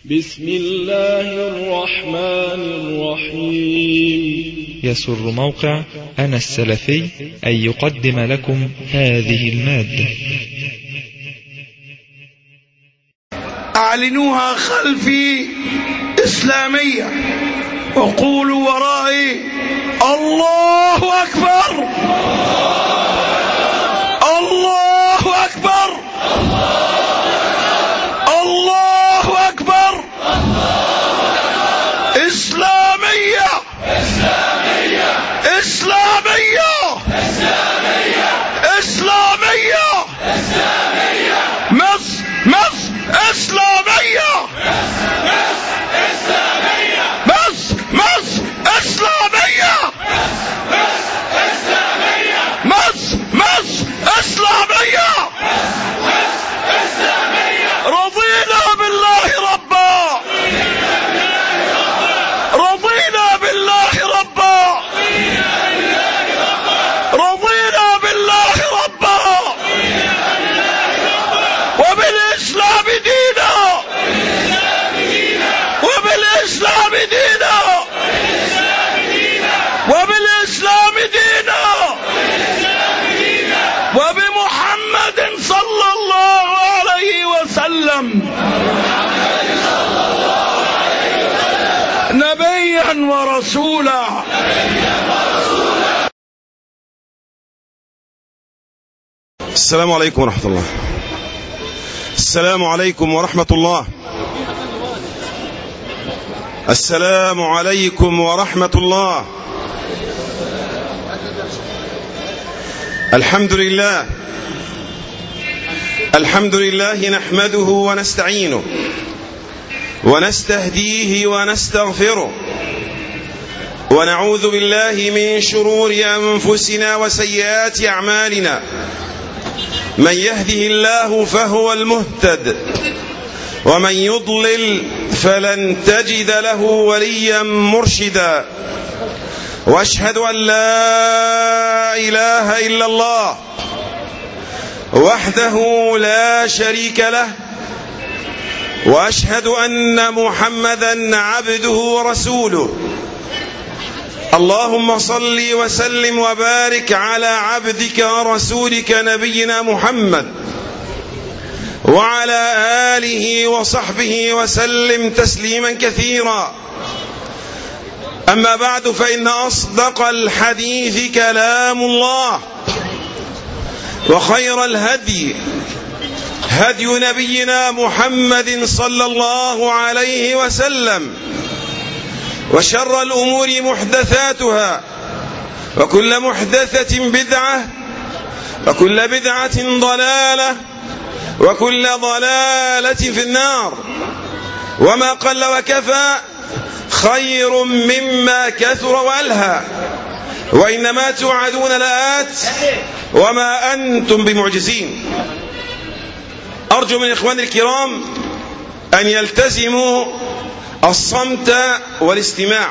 بسم الله الرحمن الرحيم. يسر موقع أنا السلفي أن يقدم لكم هذه المادة. أعلنوها خلفي إسلامية وقولوا ورائي الله أكبر الله أكبر الله أكبر. إسلامية إسلامية إسلامية إسلامية إسلامية مصر مصر إسلامية مصر مصر إسلامية مصر مصر إسلامية. رضينا بالله ربا رضينا بالله ربا رضينا بالله ربا وبالإسلام دينا وبالإسلام دينا وبالإسلام دينا وبمحمد صلى الله عليه وسلم نبيا ورسولا. السلام عليكم ورحمة الله. السلام عليكم ورحمة الله. السلام عليكم ورحمة الله. الحمد لله الحمد لله نحمده ونستعينه ونستهديه ونستغفره ونعوذ بالله من شرور أنفسنا وسيئات أعمالنا. من يهده الله فهو المهتد ومن يضلل فلن تجد له وليا مرشدا. وأشهد أن لا إله إلا الله وحده لا شريك له وأشهد أن محمدا عبده ورسوله. اللهم صل وسلم وبارك على عبدك ورسولك نبينا محمد وعلى آله وصحبه وسلم تسليما كثيرا. أما بعد، فإن أصدق الحديث كلام الله وخير الهدي هدي نبينا محمد صلى الله عليه وسلم وشر الأمور محدثاتها وكل محدثة بدعة وكل بدعة ضلالة وكل ضلالة في النار. وما قل وكفى خير مما كثر وألهى. وإنما توعدون لآت وما أنتم بمعجزين. أرجو من إخواني الكرام أن يلتزموا الصمت والاستماع.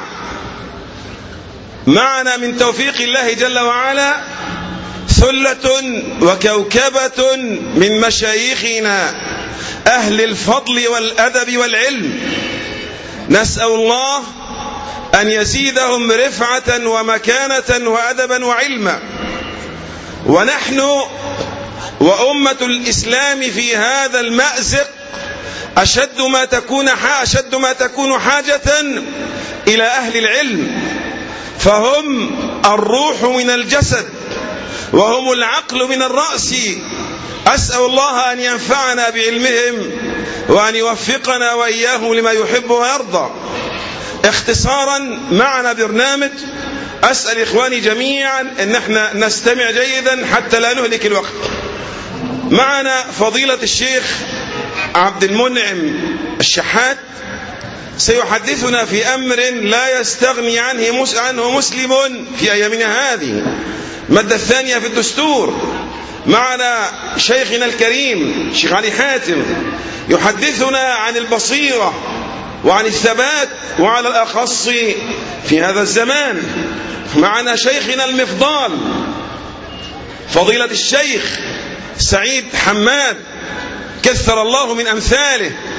معنا من توفيق الله جل وعلا ثلة وكوكبة من مشايخنا أهل الفضل والأدب والعلم. نسأل الله أن يزيدهم رفعة ومكانة وأدبا وعلما. ونحن وأمة الإسلام في هذا المأزق أشد ما تكون حاجة إلى أهل العلم، فهم الروح من الجسد وهم العقل من الرأس. أسأل الله أن ينفعنا بعلمهم وأن يوفقنا وإياهم لما يحب ويرضى. اختصارا، معنا برنامج أسأل إخواني جميعا أن احنا نستمع جيدا حتى لا نهلك الوقت. معنا فضيلة الشيخ عبد المنعم الشحات سيحدثنا في أمر لا يستغني عنه مسلم في أيامنا هذه، المادة الثانية في الدستور. معنا شيخنا الكريم شيخ علي حاتم يحدثنا عن البصيرة وعن الثبات وعلى الأخص في هذا الزمان. معنا شيخنا المفضال فضيلة الشيخ سعيد حماد كثر الله من أمثاله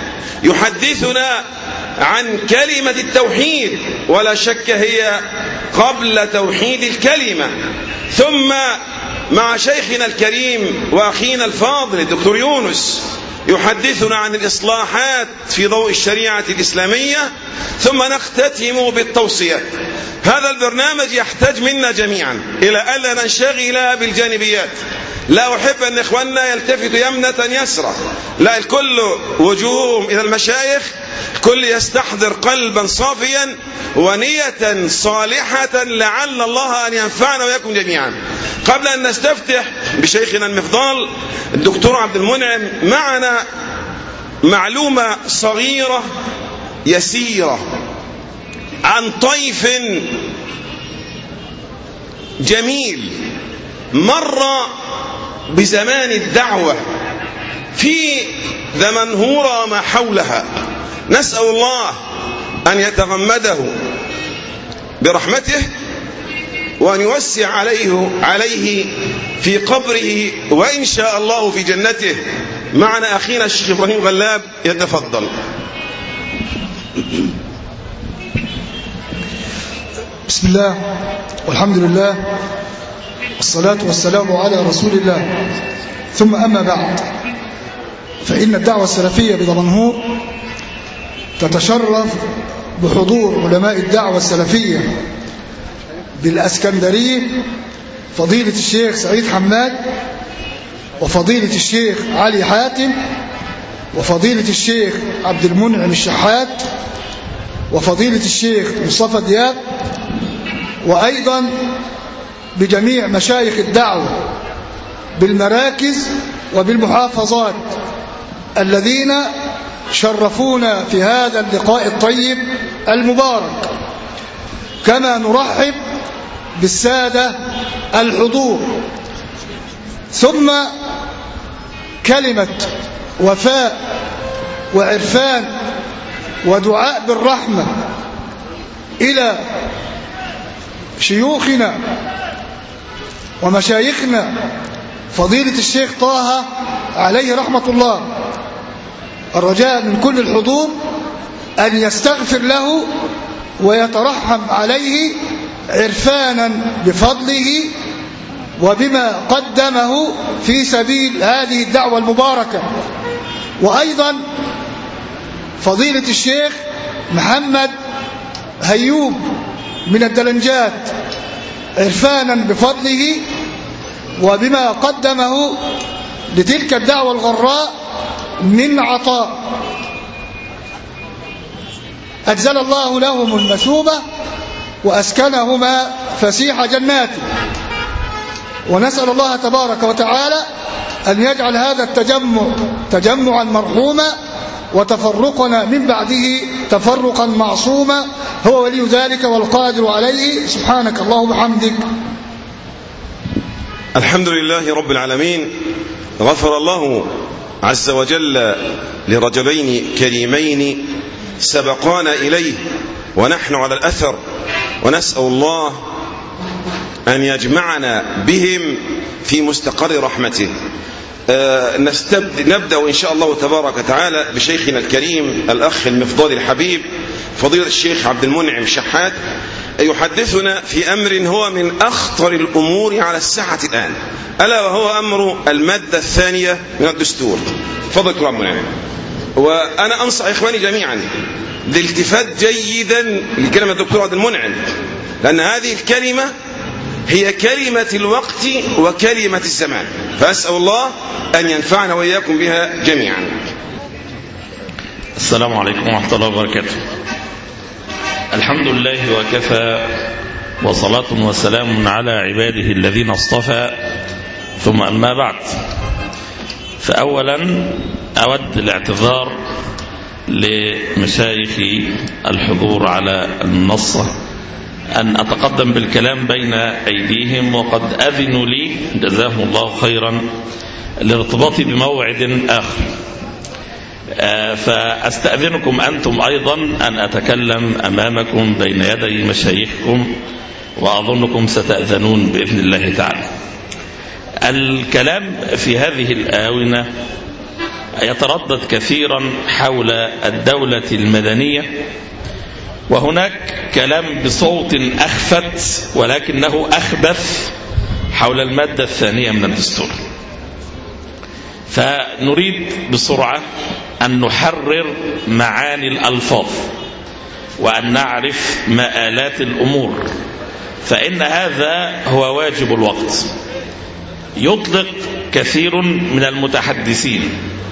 يحدثنا عن كلمة التوحيد، ولا شك هي قبل توحيد الكلمة. ثم مع شيخنا الكريم وأخينا الفاضل الدكتور يونس يحدثنا عن الإصلاحات في ضوء الشريعة الإسلامية، ثم نختتم بالتوصيات. هذا البرنامج يحتاج منا جميعا إلى ألا ننشغل بالجانبيات. لا أحب أن إخواننا يلتفتوا يمنة يسرى، لا، الكل وجوههم إلى المشايخ، الكل يستحضر قلبا صافيا ونية صالحة لعل الله أن ينفعنا وياكم جميعا. قبل أن نستفتح بشيخنا المفضال الدكتور عبد المنعم، معنا معلومة صغيرة يسيرة عن طيف جميل مر بزمان الدعوة في دمنهور وما حولها. نسأل الله أن يتغمده برحمته وأن يوسع عليه في قبره، وإن شاء الله في جنته. معنا أخينا الشيخ إبراهيم غلاب، يتفضل. بسم الله والحمد لله والصلاة والسلام على رسول الله، ثم أما بعد، فإن الدعوة السلفية بدمنهور تتشرف بحضور علماء الدعوة السلفية بالأسكندرية، فضيلة الشيخ سعيد حماد، وفضيلة الشيخ علي حاتم، وفضيلة الشيخ عبد المنعم الشحات، وفضيلة الشيخ مصطفى دياب، وأيضا بجميع مشايخ الدعوة بالمراكز وبالمحافظات الذين شرفونا في هذا اللقاء الطيب المبارك. كما نرحب بالسادة الحضور. ثم كلمة وفاء وعرفان ودعاء بالرحمة إلى شيوخنا ومشايخنا فضيلة الشيخ طه عليه رحمة الله. الرجاء من كل الحضور أن يستغفر له ويترحم عليه عرفانا بفضله وبما قدمه في سبيل هذه الدعوة المباركة. وأيضا فضيلة الشيخ محمد هيوب من الدلنجات عرفانا بفضله وبما قدمه لتلك الدعوة الغراء من عطاء. أجزل الله لهم المثوبة وأسكنهما فسيح جناته. ونسأل الله تبارك وتعالى أن يجعل هذا التجمع تجمعا مرحوما، وتفرقنا من بعده تفرقا معصوما، هو ولي ذلك والقادر عليه. سبحانك اللهم وبحمدك. الحمد لله رب العالمين. غفر الله عز وجل لرجلين كريمين سبقانا إليه ونحن على الأثر، ونسأل الله أن يجمعنا بهم في مستقر رحمته. نبدأ إن شاء الله تبارك وتعالى بشيخنا الكريم الأخ المفضال الحبيب فضيلة الشيخ عبد المنعم شحات، يحدثنا في أمر هو من أخطر الأمور على الساحة الآن، ألا وهو أمر المادة الثانية من الدستور. تفضل دكتور عبد المنعم. وأنا أنصح إخواني جميعا بالالتفات جيدا لكلمة الدكتور عبد المنعم، لأن هذه الكلمة هي كلمة الوقت وكلمة الزمان، فأسأل الله أن ينفعنا وإياكم بها جميعا. السلام عليكم ورحمة الله وبركاته. الحمد لله وكفى، وصلاة وسلام على عباده الذين اصطفى، ثم أما بعد، فأولا أود الاعتذار لمشايخ الحضور على المنصة أن أتقدم بالكلام بين أيديهم، وقد أذنوا لي جزاهم الله خيرا لارتباطي بموعد آخر، فأستأذنكم أنتم أيضا أن أتكلم أمامكم بين يدي مشايخكم، وأظنكم ستأذنون بإذن الله تعالى. الكلام في هذه الآونة يتردد كثيرا حول الدولة المدنية، وهناك كلام بصوت أخفت ولكنه أخبث حول المادة الثانية من الدستور. فنريد بسرعة أن نحرر معاني الألفاظ وأن نعرف مآلات الأمور، فإن هذا هو واجب الوقت. يطلق كثير من المتحدثين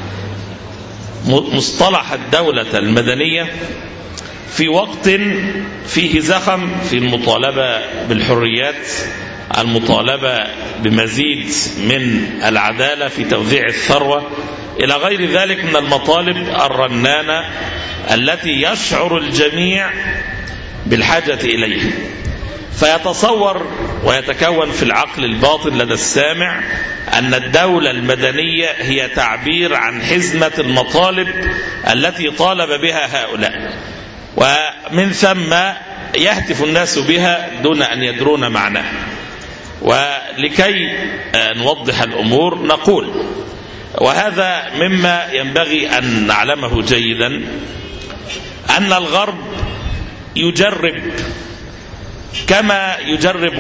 مصطلح الدولة المدنية في وقت فيه زخم في المطالبة بالحريات، المطالبة بمزيد من العدالة في توزيع الثروة إلى غير ذلك من المطالب الرنانة التي يشعر الجميع بالحاجة إليها. فيتصور ويتكون في العقل الباطن لدى السامع أن الدولة المدنية هي تعبير عن حزمة المطالب التي طالب بها هؤلاء، ومن ثم يهتف الناس بها دون أن يدرون معناها. ولكي نوضح الأمور نقول، وهذا مما ينبغي أن نعلمه جيدا، أن الغرب يجرب كما يجرب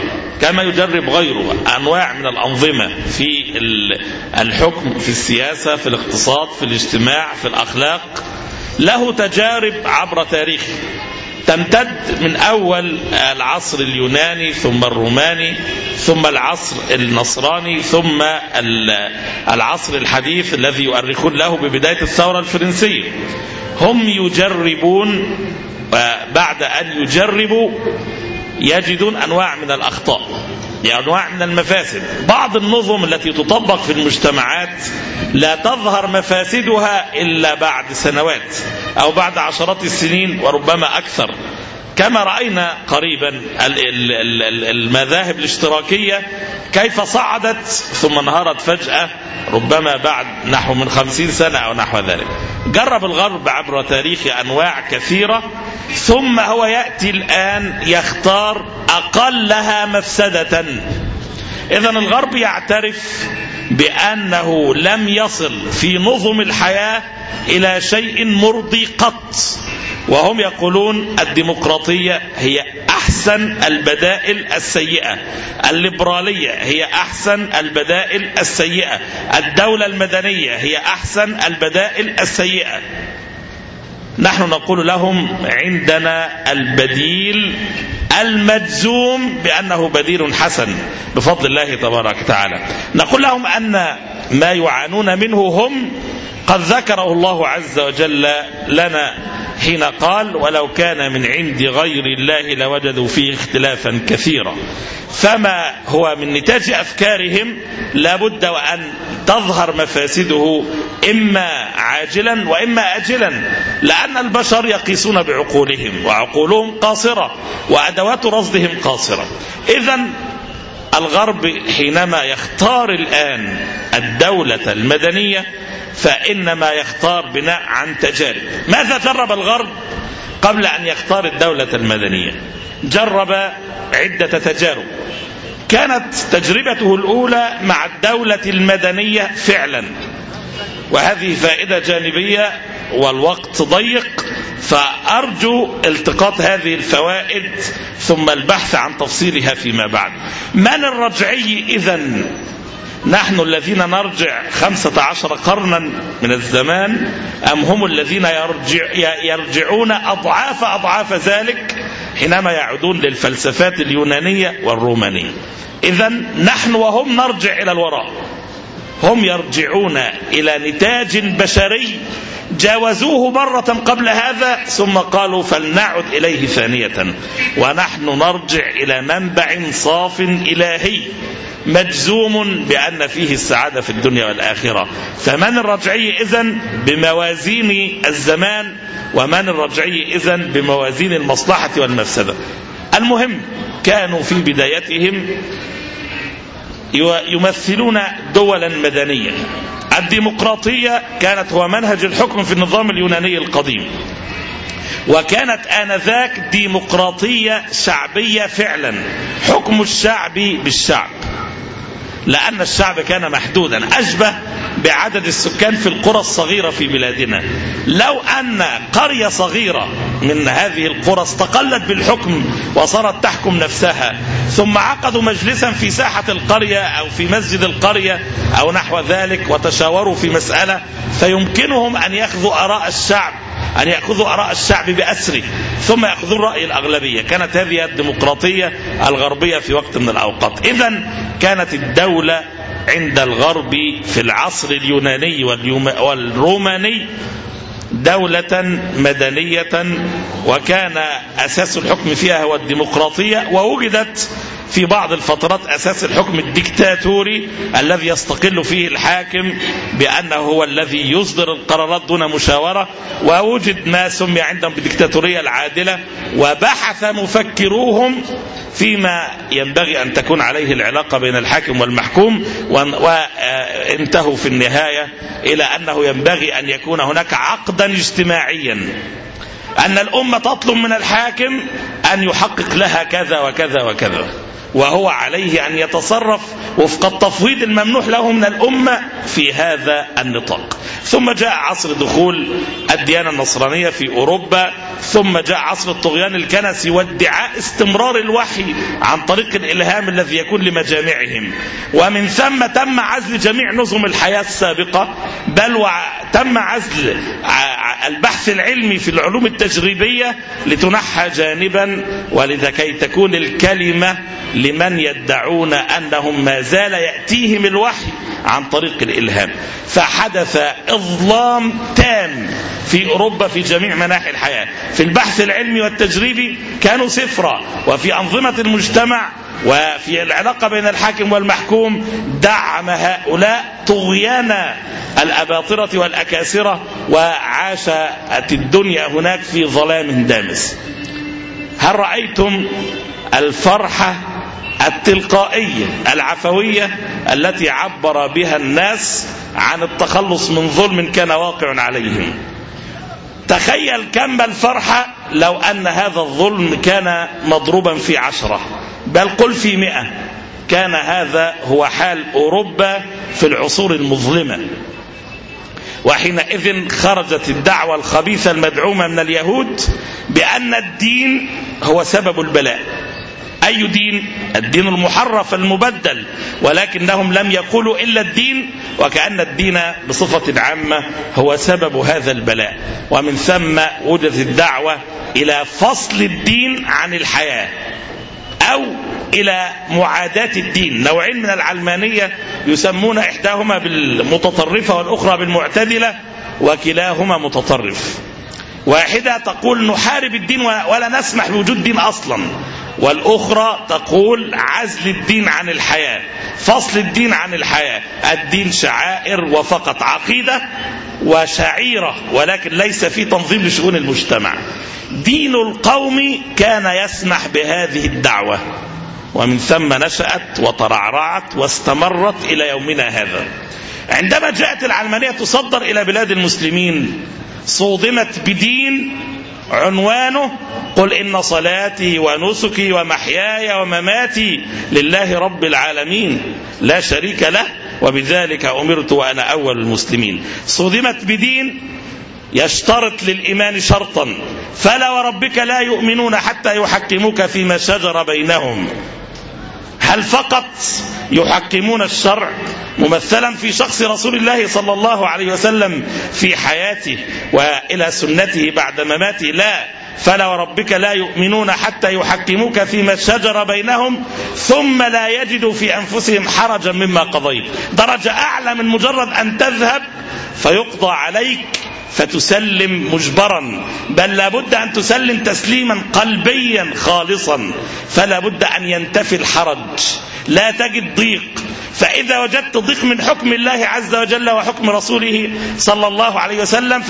غيره أنواع من الأنظمة في الحكم، في السياسة، في الاقتصاد، في الاجتماع، في الأخلاق. له تجارب عبر تاريخه تمتد من أول العصر اليوناني ثم الروماني ثم العصر النصراني ثم العصر الحديث الذي يؤرخون له ببداية الثورة الفرنسية. هم يجربون، وبعد أن يجربوا يجدون أنواع من الأخطاء، أنواع من المفاسد. بعض النظم التي تطبق في المجتمعات لا تظهر مفاسدها إلا بعد سنوات أو بعد عشرات السنين وربما أكثر، كما رأينا قريبا المذاهب الاشتراكية كيف صعدت ثم انهارت فجأة ربما بعد نحو من 50 سنة أو نحو ذلك. جرب الغرب عبر تاريخ أنواع كثيرة، ثم هو يأتي الآن يختار أقلها مفسدة. إذن الغرب يعترف بأنه لم يصل في نظم الحياة إلى شيء مرضي قط، وهم يقولون الديمقراطية هي أحسن البدائل السيئة، الليبرالية هي أحسن البدائل السيئة، الدولة المدنية هي أحسن البدائل السيئة. نحن نقول لهم عندنا البديل المجزوم بأنه بديل حسن بفضل الله تبارك وتعالى. نقول لهم أن ما يعانون منه هم قد ذكره الله عز وجل لنا حين قال: ولو كان من عند غير الله لوجدوا فيه اختلافا كثيرا. فما هو من نتاج أفكارهم لابد وأن تظهر مفاسده إما عاجلا وإما أجلا، لأن البشر يقيسون بعقولهم وعقولهم قاصرة وأدوات رصدهم قاصرة. إذن الغرب حينما يختار الآن الدولة المدنية فإنما يختار بناء عن تجارب. ماذا جرب الغرب قبل أن يختار الدولة المدنية؟ جرب عدة تجارب. كانت تجربته الأولى مع الدولة المدنية فعلا، وهذه فائدة جانبية والوقت ضيق، فأرجو التقاط هذه الفوائد ثم البحث عن تفصيلها فيما بعد. من الرجعي إذن؟ نحن الذين نرجع 15 قرنا من الزمان، أم هم الذين يرجعون أضعاف ذلك حينما يعودون للفلسفات اليونانية والرومانية؟ إذن نحن وهم نرجع إلى الوراء. هم يرجعون إلى نتاج بشري جاوزوه مرة قبل هذا ثم قالوا فلنعد إليه ثانية، ونحن نرجع إلى منبع صاف إلهي مجزوم بأن فيه السعادة في الدنيا والآخرة. فمن الرجعي إذن؟ بموازين الزمان، ومن الرجعي إذن؟ بموازين المصلحة والمفسدة. المهم كانوا في بدايتهم يمثلون دولا مدنية. الديمقراطية كانت هو منهج الحكم في النظام اليوناني القديم، وكانت آنذاك ديمقراطية شعبية فعلا، حكم الشعب بالشعب، لأن الشعب كان محدودا أشبه بعدد السكان في القرى الصغيرة في بلادنا. لو أن قرية صغيرة من هذه القرى استقلت بالحكم وصارت تحكم نفسها، ثم عقدوا مجلسا في ساحة القرية أو في مسجد القرية أو نحو ذلك وتشاوروا في مسألة، فيمكنهم أن يأخذوا آراء الشعب بأسره ثم يأخذون رأي الأغلبية. كانت هذه الديمقراطية الغربية في وقت من الأوقات. إذن كانت الدولة عند الغرب في العصر اليوناني والروماني دولة مدنية، وكان أساس الحكم فيها هو الديمقراطية، ووجدت في بعض الفترات أساس الحكم الديكتاتوري الذي يستقل فيه الحاكم بأنه هو الذي يصدر القرارات دون مشاورة، ووجد ما سمي عندهم بالديكتاتورية العادلة. وبحث مفكروهم فيما ينبغي أن تكون عليه العلاقة بين الحاكم والمحكوم، وانتهوا في النهاية إلى أنه ينبغي أن يكون هناك عقدا اجتماعيا، أن الأمة تطلب من الحاكم أن يحقق لها كذا وكذا وكذا، وهو عليه أن يتصرف وفق التفويض الممنوح له من الأمة في هذا النطاق. ثم جاء عصر دخول الديانة النصرانية في أوروبا، ثم جاء عصر الطغيان الكنسي وادعاء استمرار الوحي عن طريق الإلهام الذي يكون لمجامعهم، ومن ثم تم عزل جميع نظم الحياة السابقة، بل وتم عزل البحث العلمي في العلوم التجريبية لتنحى جانبا، ولكي تكون الكلمة لمن يدعون أنهم ما زال يأتيهم الوحي عن طريق الإلهام. فحدث إظلام تام في أوروبا في جميع مناحي الحياة. في البحث العلمي والتجريبي كانوا صفرا، وفي أنظمة المجتمع وفي العلاقة بين الحاكم والمحكوم دعم هؤلاء طغيان الأباطرة والأكاسرة، وعاشت الدنيا هناك في ظلام دامس. هل رأيتم الفرحة التلقائية العفوية التي عبر بها الناس عن التخلص من ظلم كان واقع عليهم؟ تخيل كم الفرحة لو أن هذا الظلم كان مضروبا في 10 بل قل في 100. كان هذا هو حال أوروبا في العصور المظلمة. وحينئذ خرجت الدعوة الخبيثة المدعومة من اليهود بأن الدين هو سبب البلاء. أي دين؟ الدين المحرف المبدل، ولكنهم لم يقولوا إلا الدين، وكأن الدين بصفة عامة هو سبب هذا البلاء. ومن ثم وجدت الدعوة إلى فصل الدين عن الحياة أو إلى معاداة الدين. نوعين من العلمانية يسمون إحداهما بالمتطرفة والأخرى بالمعتدلة، وكلاهما متطرف. واحدة تقول نحارب الدين ولا نسمح بوجود دين أصلا، والأخرى تقول عزل الدين عن الحياة، فصل الدين عن الحياة. الدين شعائر وفقط، عقيدة وشعيرة، ولكن ليس في تنظيم لشؤون المجتمع. دين القوم كان يسمح بهذه الدعوة، ومن ثم نشأت وترعرعت واستمرت إلى يومنا هذا. عندما جاءت العلمانية تصدر إلى بلاد المسلمين صودمت بدين عنوانه قل إن صلاتي ونسكي ومحياي ومماتي لله رب العالمين لا شريك له وبذلك أمرت وأنا أول المسلمين. صدمت بدين يشترط للإيمان شرطا فلا وربك لا يؤمنون حتى يحكموك فيما شجر بينهم. هل فقط يحكمون الشرع ممثلا في شخص رسول الله صلى الله عليه وسلم في حياته وإلى سنته بعد مماته؟ لا، فلا وربك لا يؤمنون حتى يحكموك فيما شجر بينهم ثم لا يجدوا في أنفسهم حرجا مما قضيت. درجة أعلى من مجرد أن تذهب فيقضى عليك فتسلم مجبرا، بل لابد أن تسلم تسليما قلبيا خالصا، فلا بد أن ينتفي الحرج، لا تجد ضيق. فإذا وجدت ضيق من حكم الله عز وجل وحكم رسوله صلى الله عليه وسلم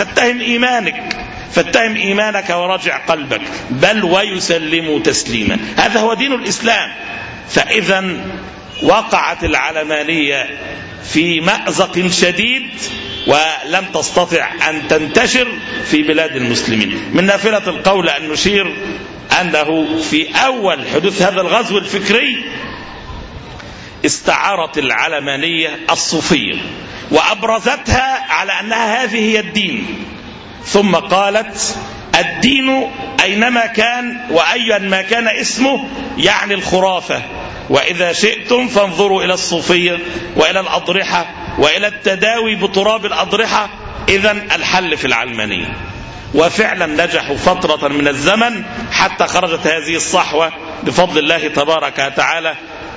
فاتهم إيمانك وراجع قلبك، بل ويسلموا تسليما. هذا هو دين الإسلام. فإذا وقعت العلمانية في مأزق شديد ولم تستطع أن تنتشر في بلاد المسلمين. من نافلة القول أن نشير أنه في أول حدوث هذا الغزو الفكري استعارت العلمانية الصوفية وأبرزتها على أنها هذه هي الدين، ثم قالت الدين أينما كان وأيا ما كان اسمه يعني الخرافة، وإذا شئتم فانظروا إلى الصوفية وإلى الأضرحة وإلى التداوي بتراب الأضرحة، إذن الحل في العلمانية. وفعلا نجحوا فترة من الزمن حتى خرجت هذه الصحوة بفضل الله تبارك وتعالى،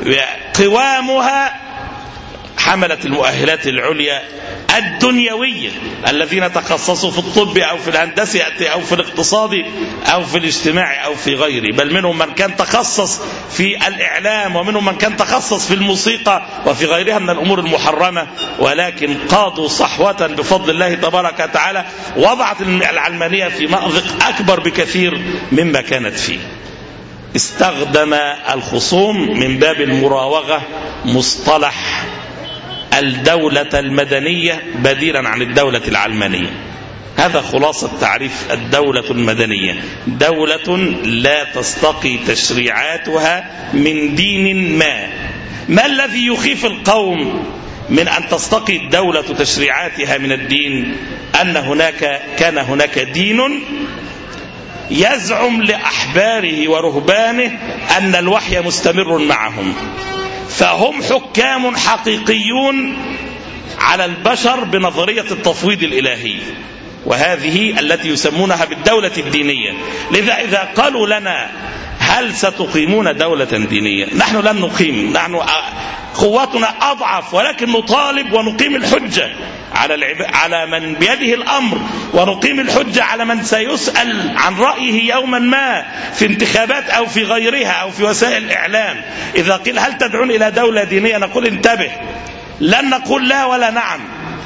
قوامها حملت المؤهلات العليا الدنيوية، الذين تخصصوا في الطب أو في الهندسة أو في الاقتصاد أو في الاجتماع أو في غيره، بل منهم من كان تخصص في الإعلام ومنهم من كان تخصص في الموسيقى وفي غيرها من الأمور المحرمة، ولكن قادوا صحوة بفضل الله تبارك وتعالى وضعت العلمانية في مأزق أكبر بكثير مما كانت فيه. استخدم الخصوم من باب المراوغة مصطلح الدولة المدنية بديلا عن الدولة العلمانية. هذا خلاصة تعريف الدولة المدنية: دولة لا تستقي تشريعاتها من دين ما الذي يخيف القوم من أن تستقي الدولة تشريعاتها من الدين؟ أن كان هناك دين يزعم لأحباره ورهبانه أن الوحي مستمر معهم، فهم حكام حقيقيون على البشر بنظرية التفويض الإلهي، وهذه التي يسمونها بالدولة الدينية. لذا إذا قالوا لنا هل ستقيمون دولة دينية؟ نحن لن نقيم، نحن قواتنا أضعف، ولكن نطالب ونقيم الحجة على من بيده الأمر، ونقيم الحجة على من سيسأل عن رأيه يوما ما في انتخابات أو في غيرها أو في وسائل الإعلام. إذا قيل هل تدعون إلى دولة دينية نقول انتبه، لن نقول لا ولا نعم،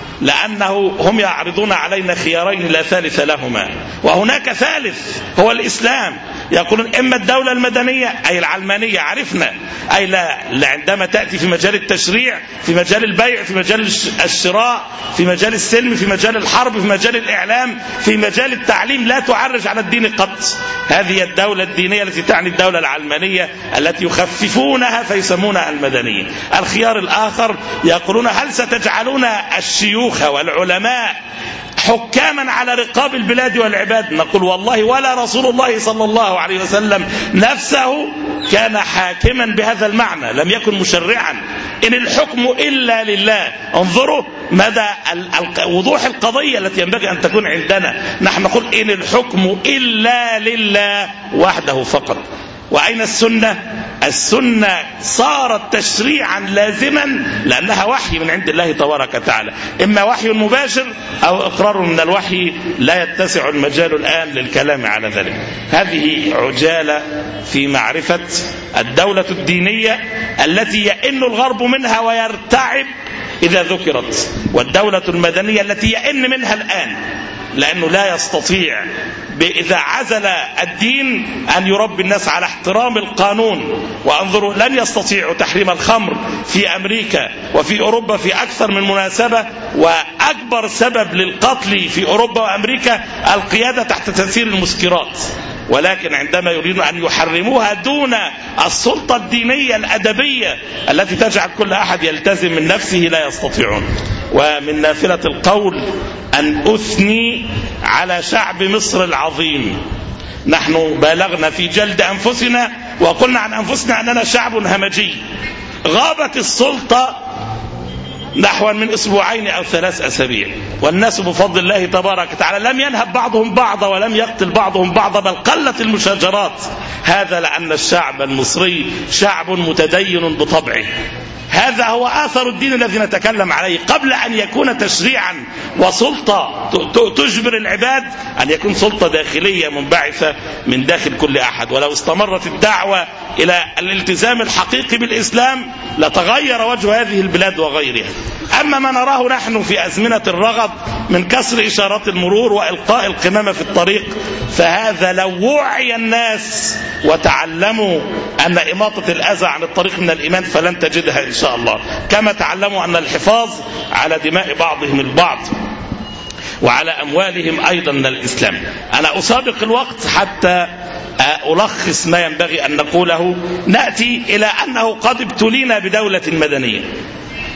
لأنه هم يعرضون علينا خيارين لا ثالث لهما، وهناك ثالث هو الإسلام. يقولون إما الدولة المدنية أي العلمانية، عرفنا أي لا عندما تأتي في مجال التشريع، في مجال البيع، في مجال الشراء، في مجال السلم، في مجال الحرب، في مجال الإعلام، في مجال التعليم، لا تعرج على الدين قط. هذه الدولة الدينية التي تعني الدولة العلمانية التي يخففونها فيسمونها المدنية. الخيار الآخر يقولون هل ستجعلون الشيوخ والعلماء حكاما على رقاب البلاد والعباد؟ نقول والله ولا رسول الله صلى الله عليه وسلم نفسه كان حاكما بهذا المعنى، لم يكن مشرعا. إن الحكم إلا لله. انظروا مدى وضوح القضية التي ينبغي أن تكون عندنا. نحن نقول إن الحكم إلا لله وحده فقط. وأين السنة؟ السنة صارت تشريعا لازما لأنها وحي من عند الله تبارك وتعالى، إما وحي مباشر أو إقرار من الوحي، لا يتسع المجال الآن للكلام على ذلك. هذه عجالة في معرفة الدولة الدينية التي يئن الغرب منها ويرتعب إذا ذكرت، والدولة المدنية التي يئن منها الآن، لأنه لا يستطيع إذا عزل الدين أن يربي الناس على احترام القانون. وأنظروا لن يستطيعوا تحريم الخمر في أمريكا وفي أوروبا في أكثر من مناسبة، وأكبر سبب للقتل في أوروبا وأمريكا القيادة تحت تأثير المسكرات. ولكن عندما يريدون أن يحرموها دون السلطة الدينية الأدبية التي تجعل كل أحد يلتزم من نفسه لا يستطيعون. ومن نافلة القول أن أثني على شعب مصر العظيم. نحن بالغنا في جلد أنفسنا وقلنا عن أنفسنا أننا شعب همجي. غابت السلطة نحو من أسبوعين أو 3 أسابيع، والناس بفضل الله تبارك وتعالى لم ينهب بعضهم بعضا ولم يقتل بعضهم بعضا، بل قلت المشاجرات. هذا لأن الشعب المصري شعب متدين بطبعه. هذا هو آثر الدين الذي نتكلم عليه. قبل أن يكون تشريعا وسلطة تجبر العباد، أن يكون سلطة داخلية منبعثة من داخل كل أحد. ولو استمرت الدعوة إلى الالتزام الحقيقي بالإسلام لتغير وجه هذه البلاد وغيرها. أما ما نراه نحن في أزمنة الرغد من كسر إشارات المرور وإلقاء القمامة في الطريق، فهذا لو وعي الناس وتعلموا أن إماطة الأذى عن الطريق من الإيمان فلن تجدها إن شاء الله، كما تعلموا أن الحفاظ على دماء بعضهم البعض وعلى أموالهم أيضا من الإسلام. أنا أسابق الوقت حتى ألخص ما ينبغي أن نقوله. نأتي إلى أنه قد ابتلينا بدولة مدنية.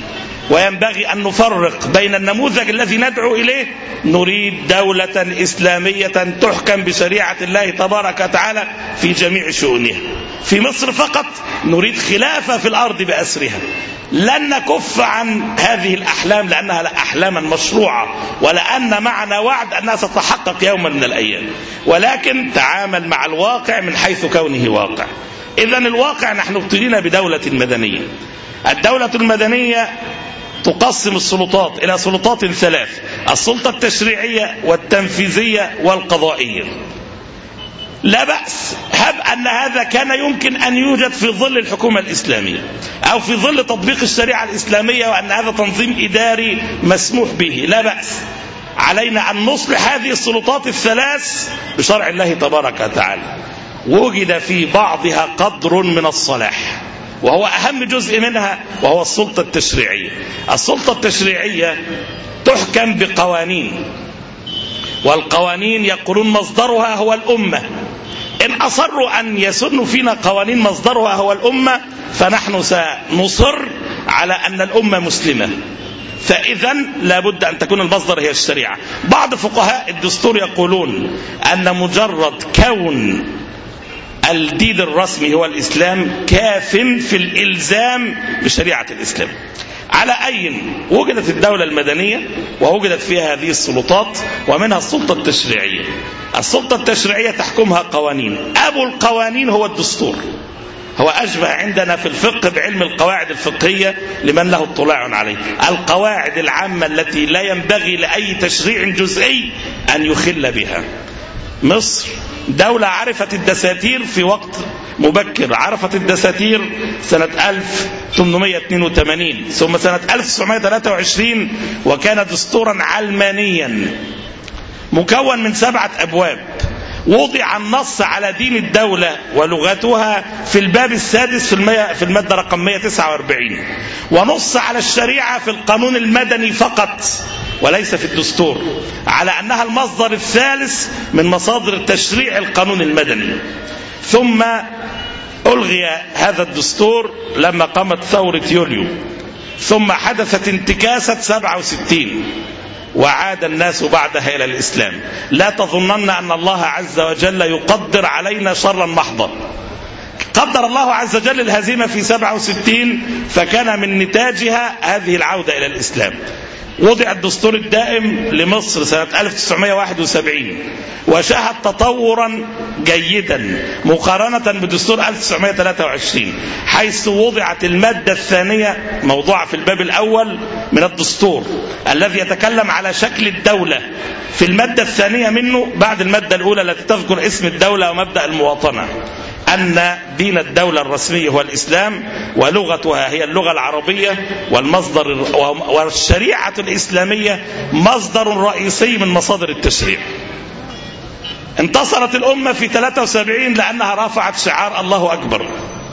وينبغي أن نفرق بين النموذج الذي ندعو إليه، نريد دولة إسلامية تحكم بشريعة الله تبارك وتعالى في جميع شؤونها. في مصر فقط نريد خلافة في الأرض بأسرها. لن نكف عن هذه الأحلام لأنها أحلاما مشروعة، ولأن معنا وعد أنها ستتحقق يوما من الأيام، ولكن تعامل مع الواقع من حيث كونه واقع. إذن الواقع نحن ابتلينا بدولة مدنية. الدولة المدنية تقسم السلطات إلى سلطات ثلاث: السلطة التشريعية والتنفيذية والقضائية. لا بأس، هب أن هذا كان يمكن أن يوجد في ظل الحكومة الإسلامية أو في ظل تطبيق الشريعة الإسلامية، وأن هذا تنظيم إداري مسموح به، لا بأس. علينا أن نصلح هذه السلطات الثلاث بشرع الله تبارك وتعالى. وجد في بعضها قدر من الصلاح، وهو أهم جزء منها، وهو السلطة التشريعية. السلطة التشريعية تحكم بقوانين، والقوانين يقولون مصدرها هو الأمة. إن أصروا أن يسنوا فينا قوانين مصدرها هو الأمة، فنحن سنصر على أن الأمة مسلمة، فإذا لابد أن تكون المصدر هي الشريعة. بعض فقهاء الدستور يقولون أن مجرد كون الدين الرسمي هو الإسلام كاف في الإلزام بشريعة الإسلام. على أي وجدت الدولة المدنية ووجدت فيها هذه السلطات، ومنها السلطة التشريعية. السلطة التشريعية تحكمها قوانين، أبو القوانين هو الدستور. هو أشبه عندنا في الفقه بعلم القواعد الفقهية لمن له اطلاع عليه، القواعد العامة التي لا ينبغي لأي تشريع جزئي أن يخل بها. مصر دولة عرفت الدساتير في وقت مبكر، عرفت الدساتير سنة 1882 ثم سنة 1923، وكان دستورا علمانيا مكون من 7 أبواب. وضع النص على دين الدولة ولغتها في الباب السادس في المادة رقم 149، ونص على الشريعة في القانون المدني فقط وليس في الدستور، على أنها المصدر الثالث من مصادر تشريع القانون المدني. ثم ألغي هذا الدستور لما قامت ثورة يوليو، ثم حدثت انتكاسة 67 وعاد الناس بعدها إلى الإسلام. لا تظنن أن الله عز وجل يقدر علينا شرا محضا. قدر الله عز وجل الهزيمة في 67، فكان من نتاجها هذه العودة إلى الإسلام. وضع الدستور الدائم لمصر سنة 1971 وشهد تطورا جيدا مقارنة بدستور 1923، حيث وضعت المادة الثانية موضوعة في الباب الأول من الدستور الذي يتكلم على شكل الدولة. في المادة الثانية منه بعد المادة الأولى التي تذكر اسم الدولة ومبدأ المواطنة، أن دين الدولة الرسمي هو الإسلام، ولغتها هي اللغة العربية، والشريعة الإسلامية مصدر رئيسي من مصادر التشريع. انتصرت الأمة في 73 لأنها رفعت شعار الله أكبر،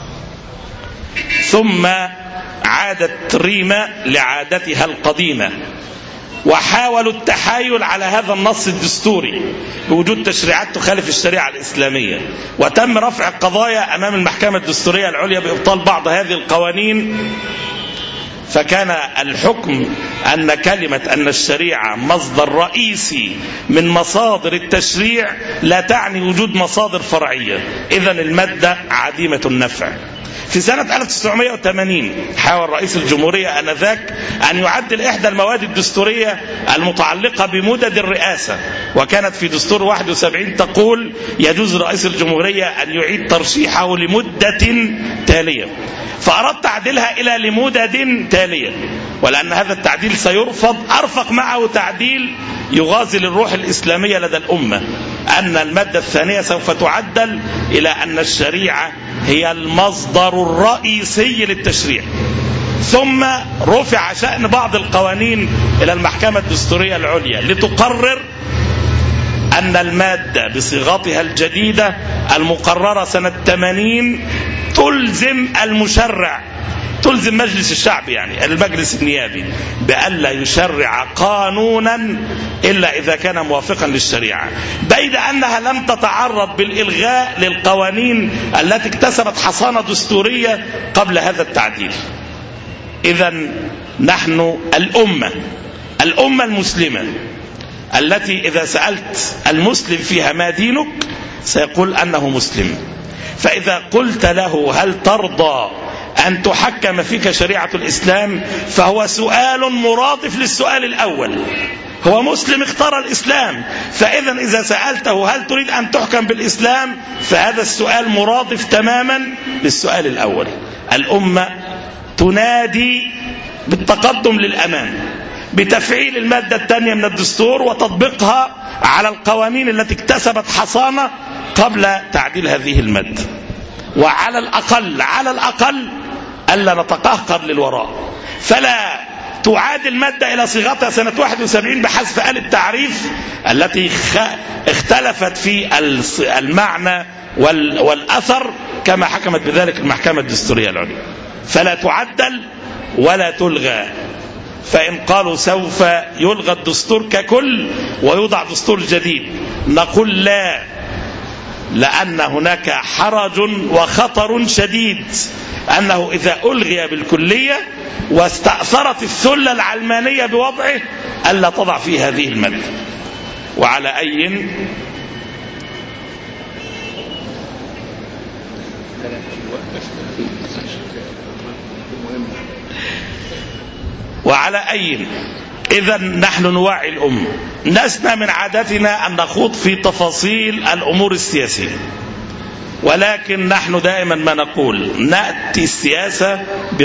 ثم عادت ريما لعادتها القديمة، وحاولوا التحايل على هذا النص الدستوري بوجود تشريعات تخالف الشريعة الإسلامية، وتم رفع القضايا أمام المحكمة الدستورية العليا بإبطال بعض هذه القوانين. فكان الحكم أن كلمة أن الشريعة مصدر رئيسي من مصادر التشريع لا تعني وجود مصادر فرعية، إذن المادة عديمة النفع. في سنة 1980 حاول رئيس الجمهورية آنذاك أن يعدل إحدى المواد الدستورية المتعلقة بمدد الرئاسة، وكانت في دستور 71 تقول يجوز رئيس الجمهورية أن يعيد ترشيحه لمدة تالية، فأراد تعديلها إلى لمدد تالية، ولأن هذا التعديل سيرفض أرفق معه تعديل يغازل الروح الإسلامية لدى الأمة، أن المادة الثانية سوف تعدل إلى أن الشريعة هي المصدر الرئيسي للتشريع. ثم رفع شأن بعض القوانين إلى المحكمة الدستورية العليا لتقرر أن المادة بصيغتها الجديدة المقررة سنة 80 تلزم المشرع، تلزم مجلس الشعب يعني المجلس النيابي بألا يشرع قانونا إلا إذا كان موافقا للشريعة، بيد أنها لم تتعرض بالإلغاء للقوانين التي اكتسبت حصانة دستورية قبل هذا التعديل. إذن نحن الأمة المسلمة التي إذا سألت المسلم فيها ما دينك سيقول أنه مسلم. فإذا قلت له هل ترضى أن تحكم فيك شريعة الإسلام فهو سؤال مرادف للسؤال الأول. هو مسلم اختار الإسلام، فإذا إذا سألته هل تريد أن تحكم بالإسلام فهذا السؤال مرادف تماما للسؤال الأول. الأمة تنادي بالتقدم للأمام بتفعيل المادة الثانية من الدستور وتطبيقها على القوانين التي اكتسبت حصانة قبل تعديل هذه المادة، وعلى الأقل ألا نتقهقر للوراء، فلا تعاد المادة إلى صيغتها سنة 71 بحذف آل التعريف التي اختلفت في المعنى والأثر كما حكمت بذلك المحكمة الدستورية العليا، فلا تعدل ولا تلغى. فإن قالوا سوف يلغى الدستور ككل ويوضع دستور جديد نقول لا، لأن هناك حرج وخطر شديد أنه إذا ألغي بالكلية واستأثرت الثلة العلمانية بوضعه ألا تضع فيه هذه المادة. وعلى أي إذا نحن نوعي الأمة. لسنا من عادتنا أن نخوض في تفاصيل الأمور السياسية، ولكن نحن دائما ما نقول نأتي السياسة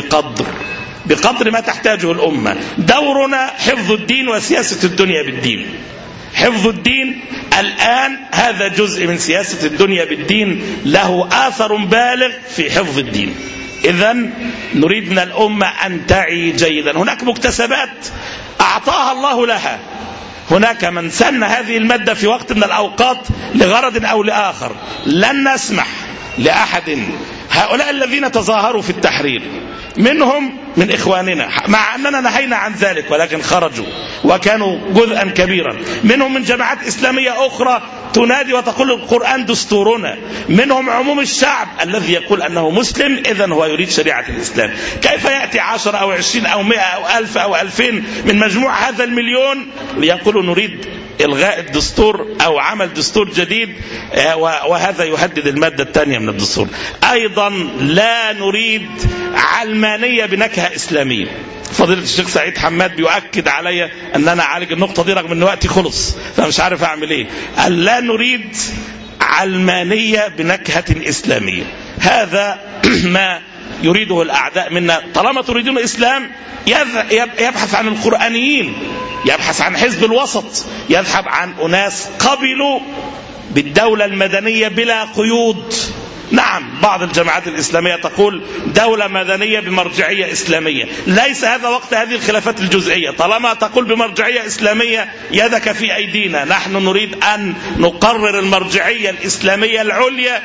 بقدر ما تحتاجه الأمة. دورنا حفظ الدين وسياسة الدنيا بالدين. حفظ الدين الآن هذا جزء من سياسة الدنيا بالدين له آثر بالغ في حفظ الدين. إذن نريد من الأمة أن تعي جيدا. هناك مكتسبات أعطاها الله لها. هناك من سن هذه المادة في وقت من الأوقات لغرض أو لآخر. لن نسمح لأحد هؤلاء الذين تظاهروا في التحرير منهم من إخواننا، مع أننا نهينا عن ذلك ولكن خرجوا وكانوا جزءا كبيرا، منهم من جماعات إسلامية أخرى تنادي وتقول القرآن دستورنا، منهم عموم الشعب الذي يقول أنه مسلم إذن هو يريد شريعة الإسلام. كيف يأتي 10 أو 20 أو 100 أو 1000 أو 2000 من مجموع هذا المليون ليقولوا نريد إلغاء الدستور أو عمل دستور جديد، وهذا يهدد المادة الثانية من الدستور. أيضا لا نريد علمانية بنكهة إسلامية. فضيلة الشيخ سعيد حماد بيؤكد علي أن أنا أعالج النقطة دي رغم أن وقتي خلص فمش عارف أعمل إيه. لا نريد علمانية بنكهة إسلامية. هذا ما يريده الأعداء منا. طالما تريدون الإسلام يبحث عن القرآنيين، يبحث عن حزب الوسط، يبحث عن أناس قبلوا بالدولة المدنية بلا قيود. نعم بعض الجماعات الإسلامية تقول دولة مدنية بمرجعية إسلامية. ليس هذا وقت هذه الخلافات الجزئية. طالما تقول بمرجعية إسلامية يدك في أيدينا. نحن نريد أن نقرر المرجعية الإسلامية العليا،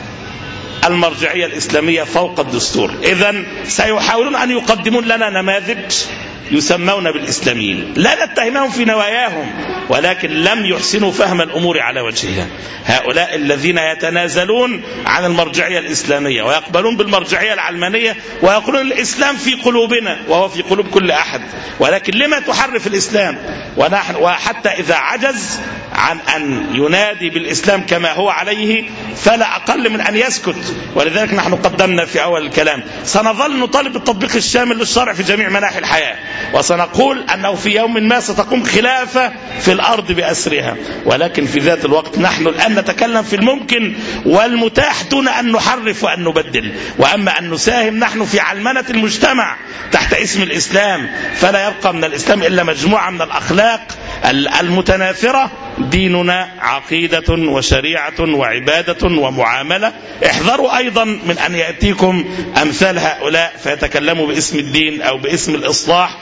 المرجعية الإسلامية فوق الدستور. إذن سيحاولون أن يقدمون لنا نماذج يسمون بالإسلاميين. لا نتهمهم في نواياهم ولكن لم يحسنوا فهم الأمور على وجهها. هؤلاء الذين يتنازلون عن المرجعية الإسلامية ويقبلون بالمرجعية العلمانية ويقولون الإسلام في قلوبنا وهو في قلوب كل أحد، ولكن لما تحرف الإسلام؟ وحتى إذا عجز عن أن ينادي بالإسلام كما هو عليه فلا أقل من أن يسكت. ولذلك نحن قدمنا في أول الكلام سنظل نطالب التطبيق الشامل للشرع في جميع مناحي الحياة، وسنقول أنه في يوم ما ستقوم خلافة في الأرض بأسرها، ولكن في ذات الوقت نحن الآن نتكلم في الممكن والمتاح دون أن نحرف وأن نبدل. وأما أن نساهم نحن في علمنة المجتمع تحت اسم الإسلام فلا يبقى من الإسلام إلا مجموعة من الأخلاق المتناثرة. ديننا عقيدة وشريعة وعبادة ومعاملة. احذروا أيضا من أن يأتيكم أمثال هؤلاء فيتكلموا باسم الدين أو باسم الإصلاح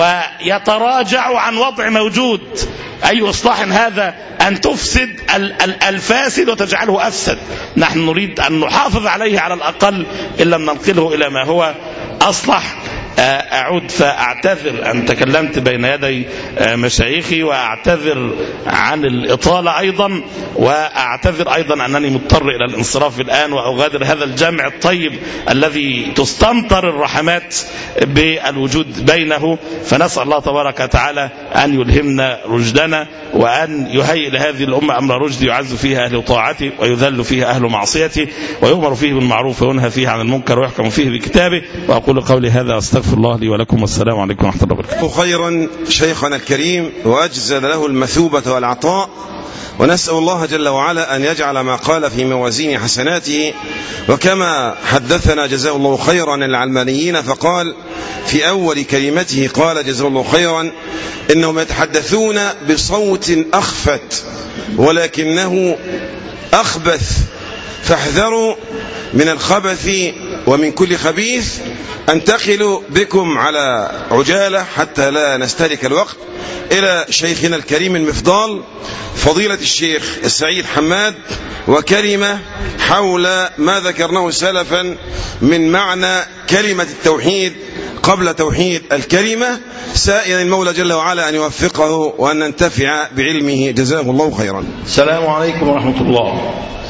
ويتراجعوا عن وضع موجود. أي إصلاح هذا؟ أن تفسد الفاسد وتجعله أفسد. نحن نريد أن نحافظ عليه على الأقل إن لم ننقله إلى ما هو أصلح. أعود فأعتذر أن تكلمت بين يدي مشايخي، وأعتذر عن الإطالة أيضا، وأعتذر أيضا أنني مضطر إلى الانصراف الآن وأغادر هذا الجمع الطيب الذي تستمطر الرحمات بالوجود بينه. فنسأل الله تبارك وتعالى أن يلهمنا رشدنا، وأن يهيئ لهذه الأمة أمر رشد يعز فيها أهل طاعته ويذل فيها أهل معصيته، ويؤمر فيه بالمعروف وينهى فيه عن المنكر ويحكم فيه بكتابه. وأقول قولي هذا أستغفر الله لي ولكم، والسلام عليكم ورحمة الله وبركاته. خيرا شيخنا الكريم وأجزل له المثوبة والعطاء، ونسأل الله جل وعلا أن يجعل ما قال في موازين حسناته. وكما حدثنا جزاه الله خيرا العلمانيين، فقال في أول كلمته قال جزاه الله خيرا إنهم يتحدثون بصوت أخفت ولكنه أخبث، فاحذروا من الخبث ومن كل خبيث. أنتقل بكم على عجالة حتى لا نستهلك الوقت إلى شيخنا الكريم المفضال فضيلة الشيخ السعيد حماد، وكلمة حول ما ذكرناه سلفا من معنى كلمة التوحيد قبل توحيد الكلمة، سائلا المولى جل وعلا أن يوفقه وأن ننتفع بعلمه، جزاه الله خيرا. السلام عليكم ورحمة الله.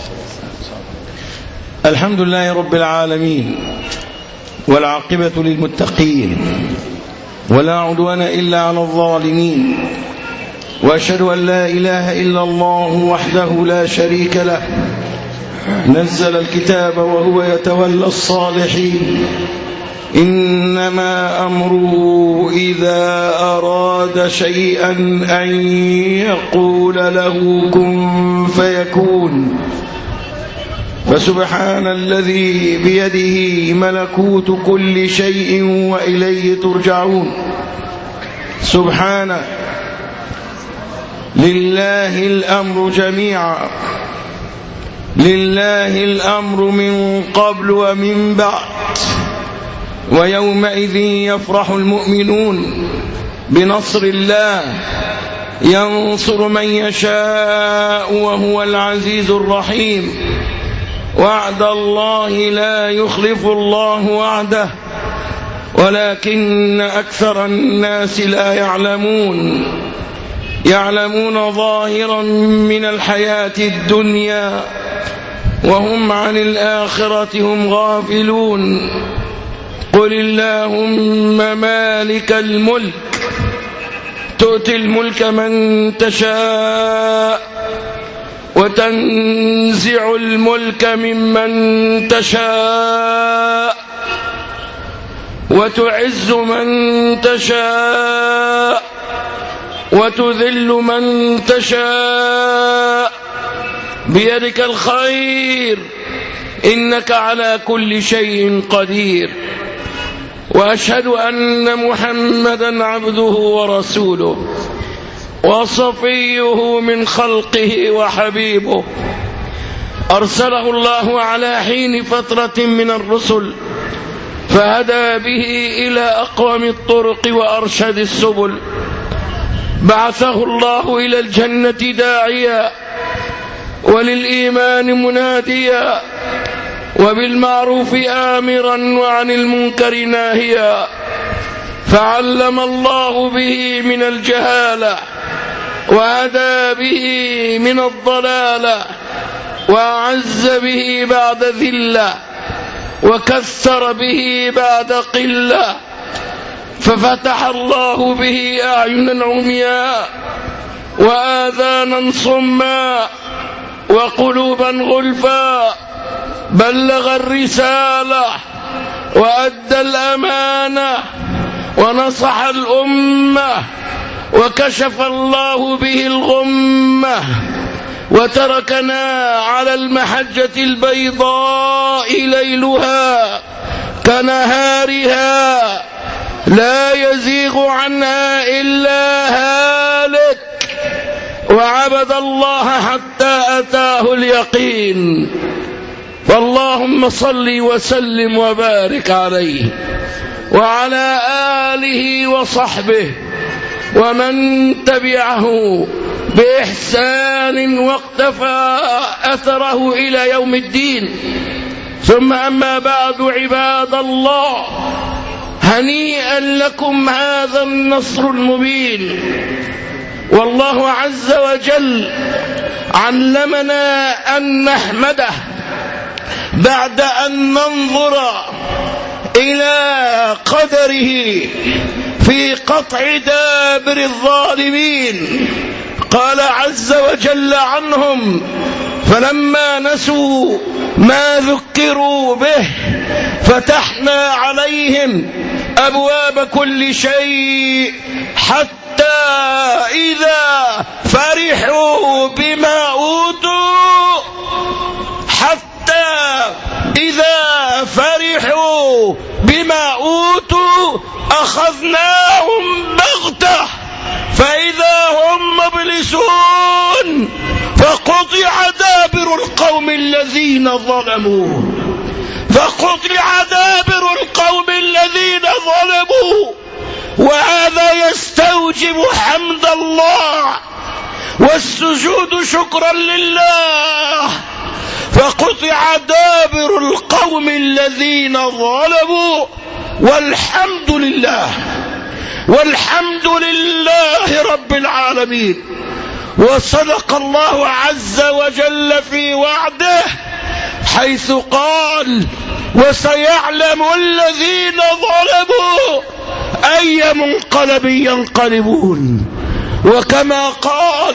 الحمد لله رب العالمين، والعاقبة للمتقين، ولا عدوان إلا على الظالمين، وأشهد أن لا إله إلا الله وحده لا شريك له، نزل الكتاب وهو يتولى الصالحين، إنما أمره إذا أراد شيئا أن يقول له كن فيكون. فسبحان الذي بيده ملكوت كل شيء وإليه ترجعون. سبحانه، لله الأمر جميعا، لله الأمر من قبل ومن بعد، ويومئذ يفرح المؤمنون بنصر الله، ينصر من يشاء وهو العزيز الرحيم. وعد الله لا يخلف الله وعده، ولكن أكثر الناس لا يعلمون، يعلمون ظاهرا من الحياة الدنيا وهم عن الآخرة هم غافلون. قل اللهم مالك الملك تؤتي الملك من تشاء وتنزع الملك ممن تشاء وتعز من تشاء وتذل من تشاء، بيدك الخير إنك على كل شيء قدير. وأشهد أن محمدا عبده ورسوله وصفيه من خلقه وحبيبه، أرسله الله على حين فترة من الرسل، فهدى به إلى أقوم الطرق وأرشد السبل. بعثه الله إلى الجنة داعيا، وللإيمان مناديا، وبالمعروف آمرا وعن المنكر ناهيا. فعلم الله به من الجهالة، وهدى به من الضلالة، وأعز به بعد ذلة، وكثر به بعد قلة. ففتح الله به أعينا عمياء وآذانا صماء وقلوبا غلفا، بلغ الرسالة وأدى الأمانة ونصح الأمة، وكشف الله به الغمة، وتركنا على المحجة البيضاء ليلها كنهارها، لا يزيغ عنها إلا هالك، وعبد الله حتى أتاه اليقين. فاللهم صل وسلم وبارك عليه وعلى آله وصحبه ومن تبعه بإحسان واقتفى أثره إلى يوم الدين. ثم أما بعد، عباد الله، هنيئا لكم هذا النصر المبين. والله عز وجل علمنا أن نحمده بعد أن ننظر إلى قدره في قطع دابر الظالمين. قال عز وجل عنهم: فلما نسوا ما ذكروا به فتحنا عليهم أبواب كل شيء حتى إذا فرحوا بما أوتوا أخذناهم بغتة فإذا هم مبلسون فقطع دابر القوم الذين ظلموا وهذا يستوجب حمد الله والسجود شكرا لله. فقطع دابر القوم الذين ظلموا والحمد لله رب العالمين. وصدق الله عز وجل في وعده حيث قال: وسيعلم الذين ظلموا أي منقلب ينقلبون. وكما قال: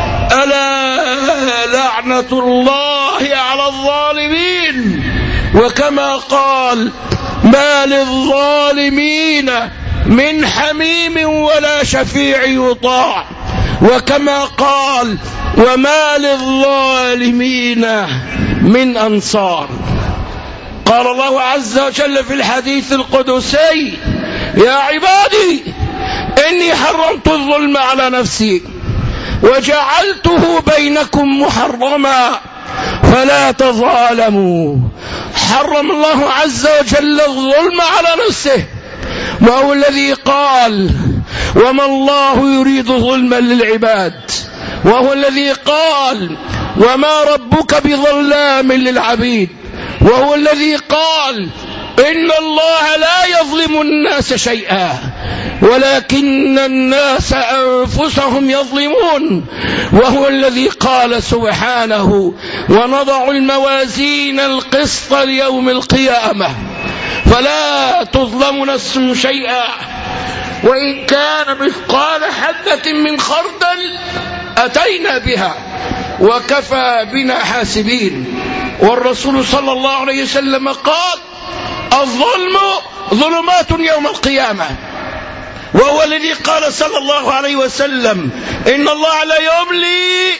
ألا لعنة الله على الظالمين. وكما قال: ما للظالمين من حميم ولا شفيع يطاع. وكما قال: وما للظالمين من أنصار. قال الله عز وجل في الحديث القدسي: يا عبادي إني حرمت الظلم على نفسي وجعلته بينكم محرما فلا تظالموا. حرم الله عز وجل الظلم على نفسه، وهو الذي قال: وما الله يريد ظلما للعباد. وهو الذي قال: وما ربك بظلام للعبيد. وهو الذي قال: إن الله لا يظلم الناس شيئا ولكن الناس أنفسهم يظلمون. وهو الذي قال سبحانه: ونضع الموازين القسط ليوم القيامة فلا تظلم نفس شيئا وإن كان مثقال حبة من خردل أتينا بها وكفى بنا حاسبين. والرسول صلى الله عليه وسلم قال: الظلم ظلمات يوم القيامة. وهو الذي قال صلى الله عليه وسلم: إن الله لا يملي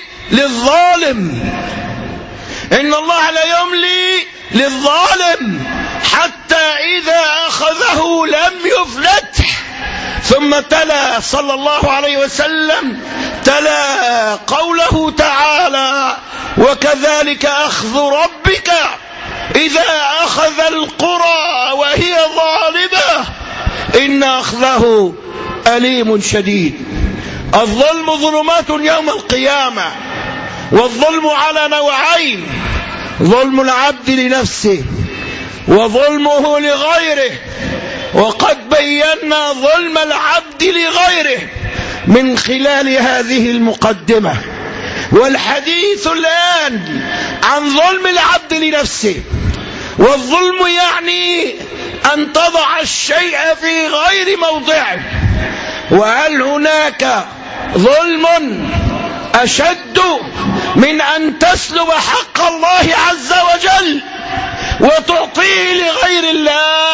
للظالم حتى إذا أخذه لم يفلته. ثم تلا صلى الله عليه وسلم قوله تعالى: وكذلك أخذ ربك إذا أخذ القرى وهي ظالمة إن أخذه أليم شديد. الظلم ظلمات يوم القيامة، والظلم على نوعين: ظلم العبد لنفسه وظلمه لغيره. وقد بينا ظلم العبد لغيره من خلال هذه المقدمة، والحديث الآن عن ظلم العبد لنفسه. والظلم يعني أن تضع الشيء في غير موضعه. وهل هناك ظلم أشد من أن تسلب حق الله عز وجل وتعطيه لغير الله؟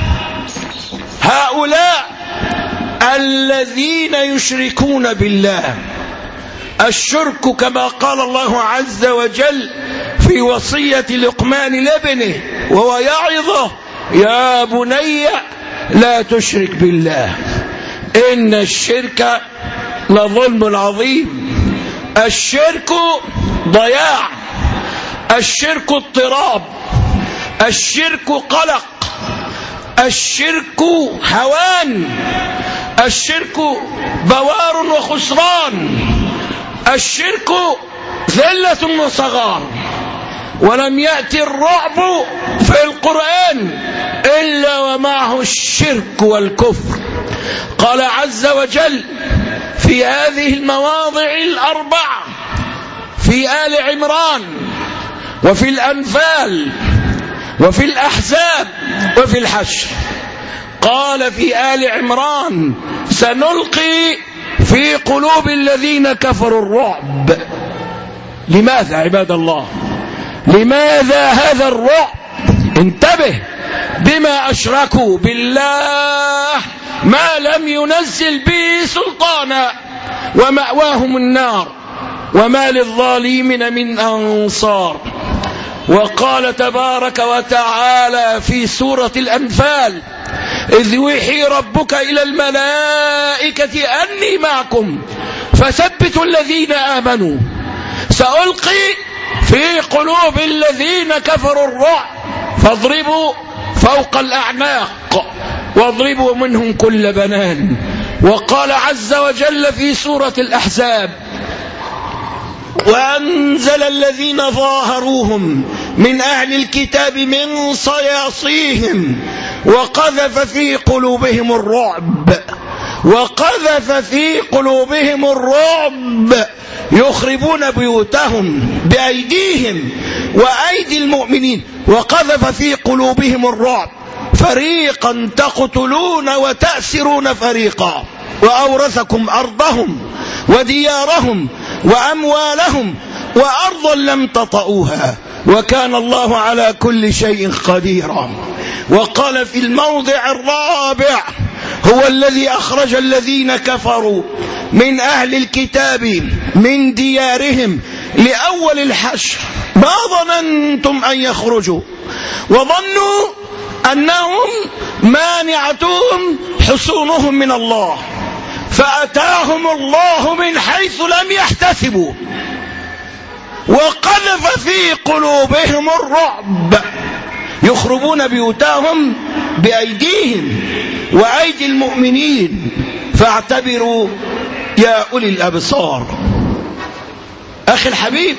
هؤلاء الذين يشركون بالله. الشرك كما قال الله عز وجل في وصية لقمان لابنه وهو يعظه: يا بني لا تشرك بالله إن الشرك لظلم عظيم. الشرك ضياع، الشرك اضطراب، الشرك قلق، الشرك هوان، الشرك بوار وخسران، الشرك ذلة وصغار. ولم يأتي الرعب في القرآن إلا ومعه الشرك والكفر. قال عز وجل في هذه المواضع الأربعة، في آل عمران وفي الأنفال وفي الأحزاب وفي الحشر، قال في آل عمران: سنلقي في قلوب الذين كفروا الرعب. لماذا عباد الله؟ لماذا هذا الرعب؟ انتبه، بما أشركوا بالله ما لم ينزل به سلطانا ومأواهم النار وما للظالمين من أنصار. وقال تبارك وتعالى في سورة الأنفال: إذ يوحي ربك إلى الملائكة أني معكم فثبتوا الذين آمنوا سألقي في قلوب الذين كفروا الرعب فاضربوا فوق الأعناق واضربوا منهم كل بنان. وقال عز وجل في سورة الأحزاب: وأنزل الذين ظاهروهم من أهل الكتاب من صياصيهم وقذف في قلوبهم الرعب يخربون بيوتهم بأيديهم وأيدي المؤمنين وقذف في قلوبهم الرعب فريقا تقتلون وتأسرون فريقا وأورثكم أرضهم وديارهم وأموالهم وأرضا لم تطئوها وكان الله على كل شيء قديرا. وقال في الموضع الرابع: هو الذي أخرج الذين كفروا من أهل الكتاب من ديارهم لأول الحشر ما ظننتم أن يخرجوا وظنوا أنهم مانعتهم حصونهم من الله فأتاهم الله من حيث لم يحتسبوا وقذف في قلوبهم الرعب يخربون بيوتهم بأيديهم وأيدي المؤمنين فاعتبروا يا أولي الأبصار. أخي الحبيب،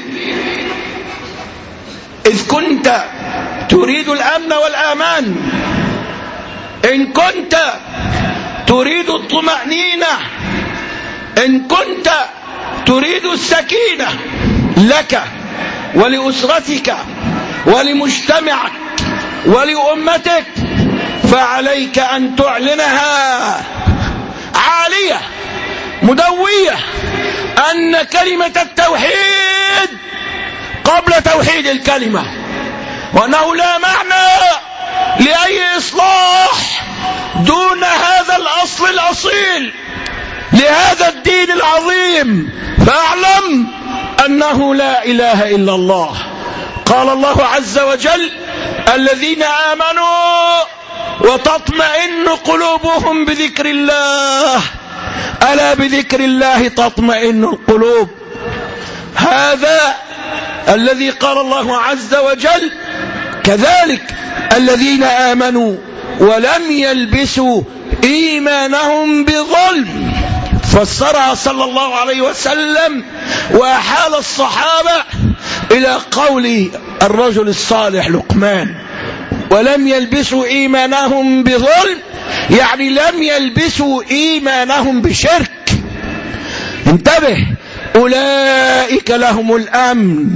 إذ كنت تريد الأمن والأمان، إن كنت تريد الطمأنينة، إن كنت تريد السكينة لك ولأسرتك ولمجتمعك ولأمتك، فعليك أن تعلنها عالية مدوية أن كلمة التوحيد قبل توحيد الكلمة، وأنه لا معنى لأي إصلاح دون هذا الأصل الأصيل لهذا الدين العظيم. فاعلم أنه لا إله إلا الله. قال الله عز وجل: الذين آمنوا وتطمئن قلوبهم بذكر الله، ألا بذكر الله تطمئن القلوب. هذا الذي قال الله عز وجل: كذلك الذين آمنوا ولم يلبسوا إيمانهم بظلم. فسرها صلى الله عليه وسلم وأحال الصحابة إلى قول الرجل الصالح لقمان: ولم يلبسوا إيمانهم بظلم، يعني لم يلبسوا إيمانهم بشرك. انتبه، أولئك لهم الأمن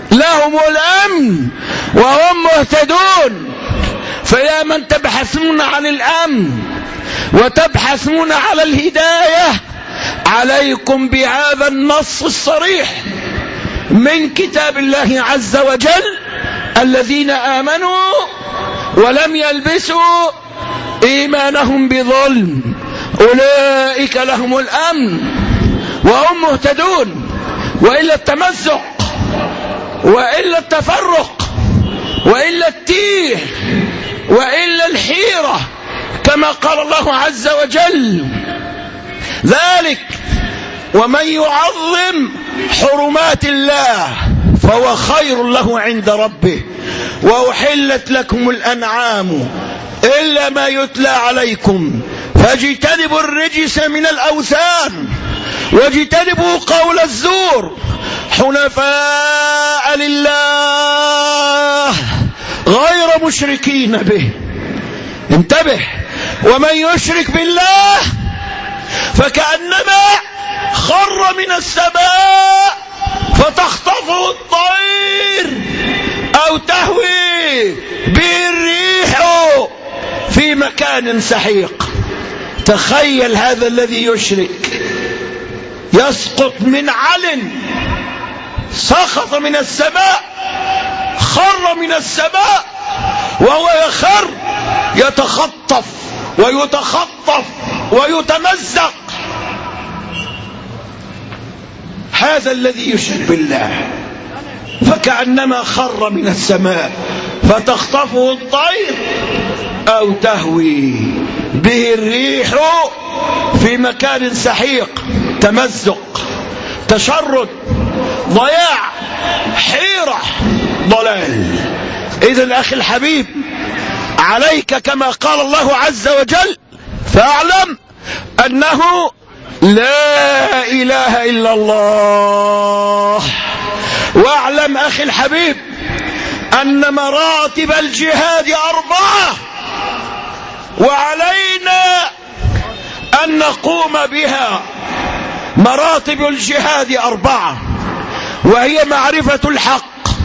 وهم مهتدون. فيا من تبحثون عن الأمن وتبحثون على الهداية، عليكم بهذا النص الصريح من كتاب الله عز وجل: الذين آمنوا ولم يلبسوا إيمانهم بظلم أولئك لهم الأمن وهم مهتدون. وإلا التمزق وإلا التفرق وإلا التيه وإلا الحيرة، كما قال الله عز وجل: ذلك ومن يعظم حرمات الله فهو خير له عند ربه وأحلت لكم الأنعام إلا ما يتلى عليكم فاجتنبوا الرجس من الأوثان واجتنبوا قول الزور حنفاء لله غير مشركين به. انتبه، ومن يشرك بالله فكأنما خر من السماء فتخطفه الطير أو تهوي به الريح في مكان سحيق. تخيل هذا الذي يشرك يسقط من عل، سقط من السماء، خر من السماء، وهو يخر يتخطف ويتخطف ويتمزق. هذا الذي يشرك بالله فكأنما خر من السماء فتخطفه الطير أو تهوي به الريح في مكان سحيق. تمزق، تشرد، ضياع، حيرة، ضلال. إذن أخي الحبيب، عليك كما قال الله عز وجل فاعلم أنه لا إله إلا الله. واعلم أخي الحبيب أن مراتب الجهاد 4، وعلينا أن نقوم بها. مراتب الجهاد 4، وهي معرفة الحق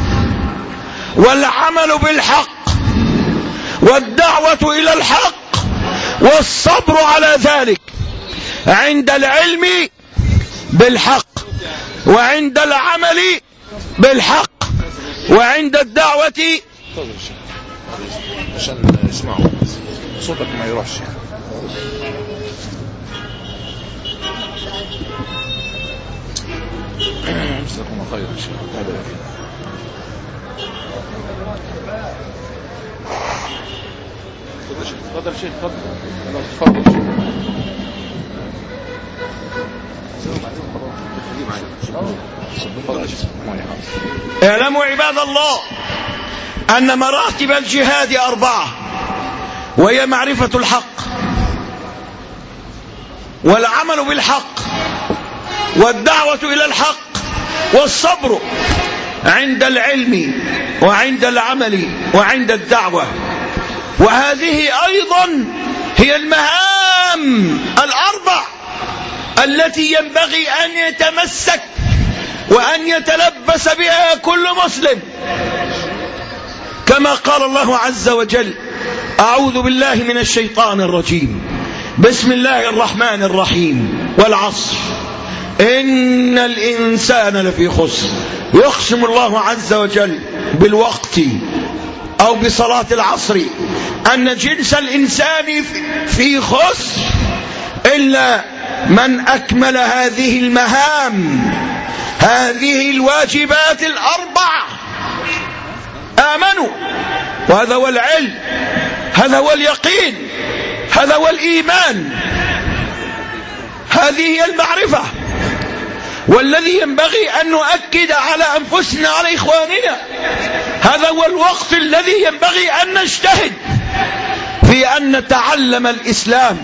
والعمل بالحق والدعوة إلى الحق والصبر على ذلك عند العلم بالحق وعند العمل بالحق وعند الدعوة. عشان اسمعوا صوتك ما يروحش. جزاكم خير ان شاء الله. تفضل شيخ، تفضل. اعلموا عباد الله أن مراتب الجهاد 4، وهي معرفة الحق والعمل بالحق والدعوة إلى الحق والصبر عند العلم وعند العمل وعند الدعوة. وهذه أيضا هي المهام 4 التي ينبغي أن يتمسك وأن يتلبس بها كل مسلم، كما قال الله عز وجل: أعوذ بالله من الشيطان الرجيم، بسم الله الرحمن الرحيم، والعصر إن الإنسان لفي خسر. يقسم الله عز وجل بالوقت أو بصلاة العصر أن جنس الإنسان في خسر إلا من أكمل هذه المهام، هذه الواجبات 4. آمنوا، وهذا هو العلم، هذا هو اليقين، هذا هو الإيمان، هذه هي المعرفة. والذي ينبغي أن نؤكد على أنفسنا على إخواننا، هذا هو الوقت الذي ينبغي أن نجتهد في أن نتعلم الإسلام.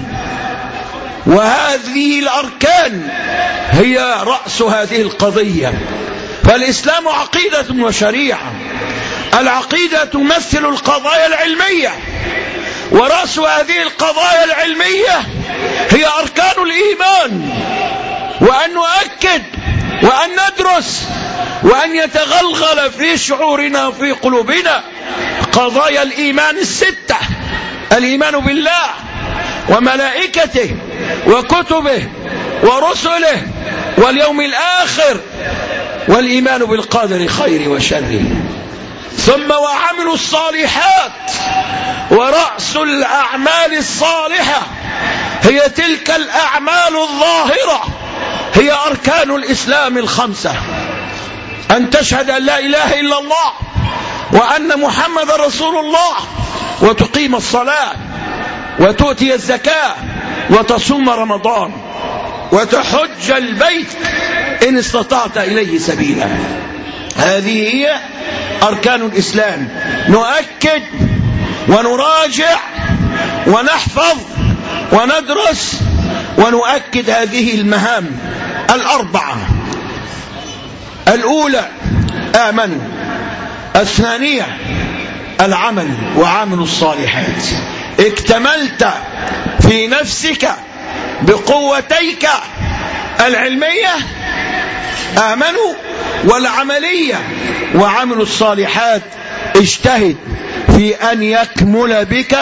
وهذه الأركان هي رأس هذه القضية. فالإسلام عقيدة وشريعة. العقيدة تمثل القضايا العلمية، ورأس هذه القضايا العلمية هي أركان الإيمان، وأن نؤكد وأن ندرس وأن يتغلغل في شعورنا وفي قلوبنا قضايا الإيمان 6: الإيمان بالله وملائكته وكتبه ورسله واليوم الآخر، والإيمان بالقدر خير وشر، ثم وعمل الصالحات. ورأس الأعمال الصالحة هي تلك الأعمال الظاهرة، هي أركان الإسلام 5: أن تشهد أن لا إله إلا الله وأن محمد رسول الله، وتقيم الصلاة، وتؤتي الزكاة، وتصوم رمضان، وتحج البيت إن استطعت إليه سبيلا. هذه هي أركان الإسلام. نؤكد ونراجع ونحفظ وندرس ونؤكد هذه المهام 4. الأولى: آمنوا. الثانية: العمل وعمل الصالحات. اكتملت في نفسك بقوتيك العلمية آمنوا والعملية وعمل الصالحات. اجتهد في أن يكمل بك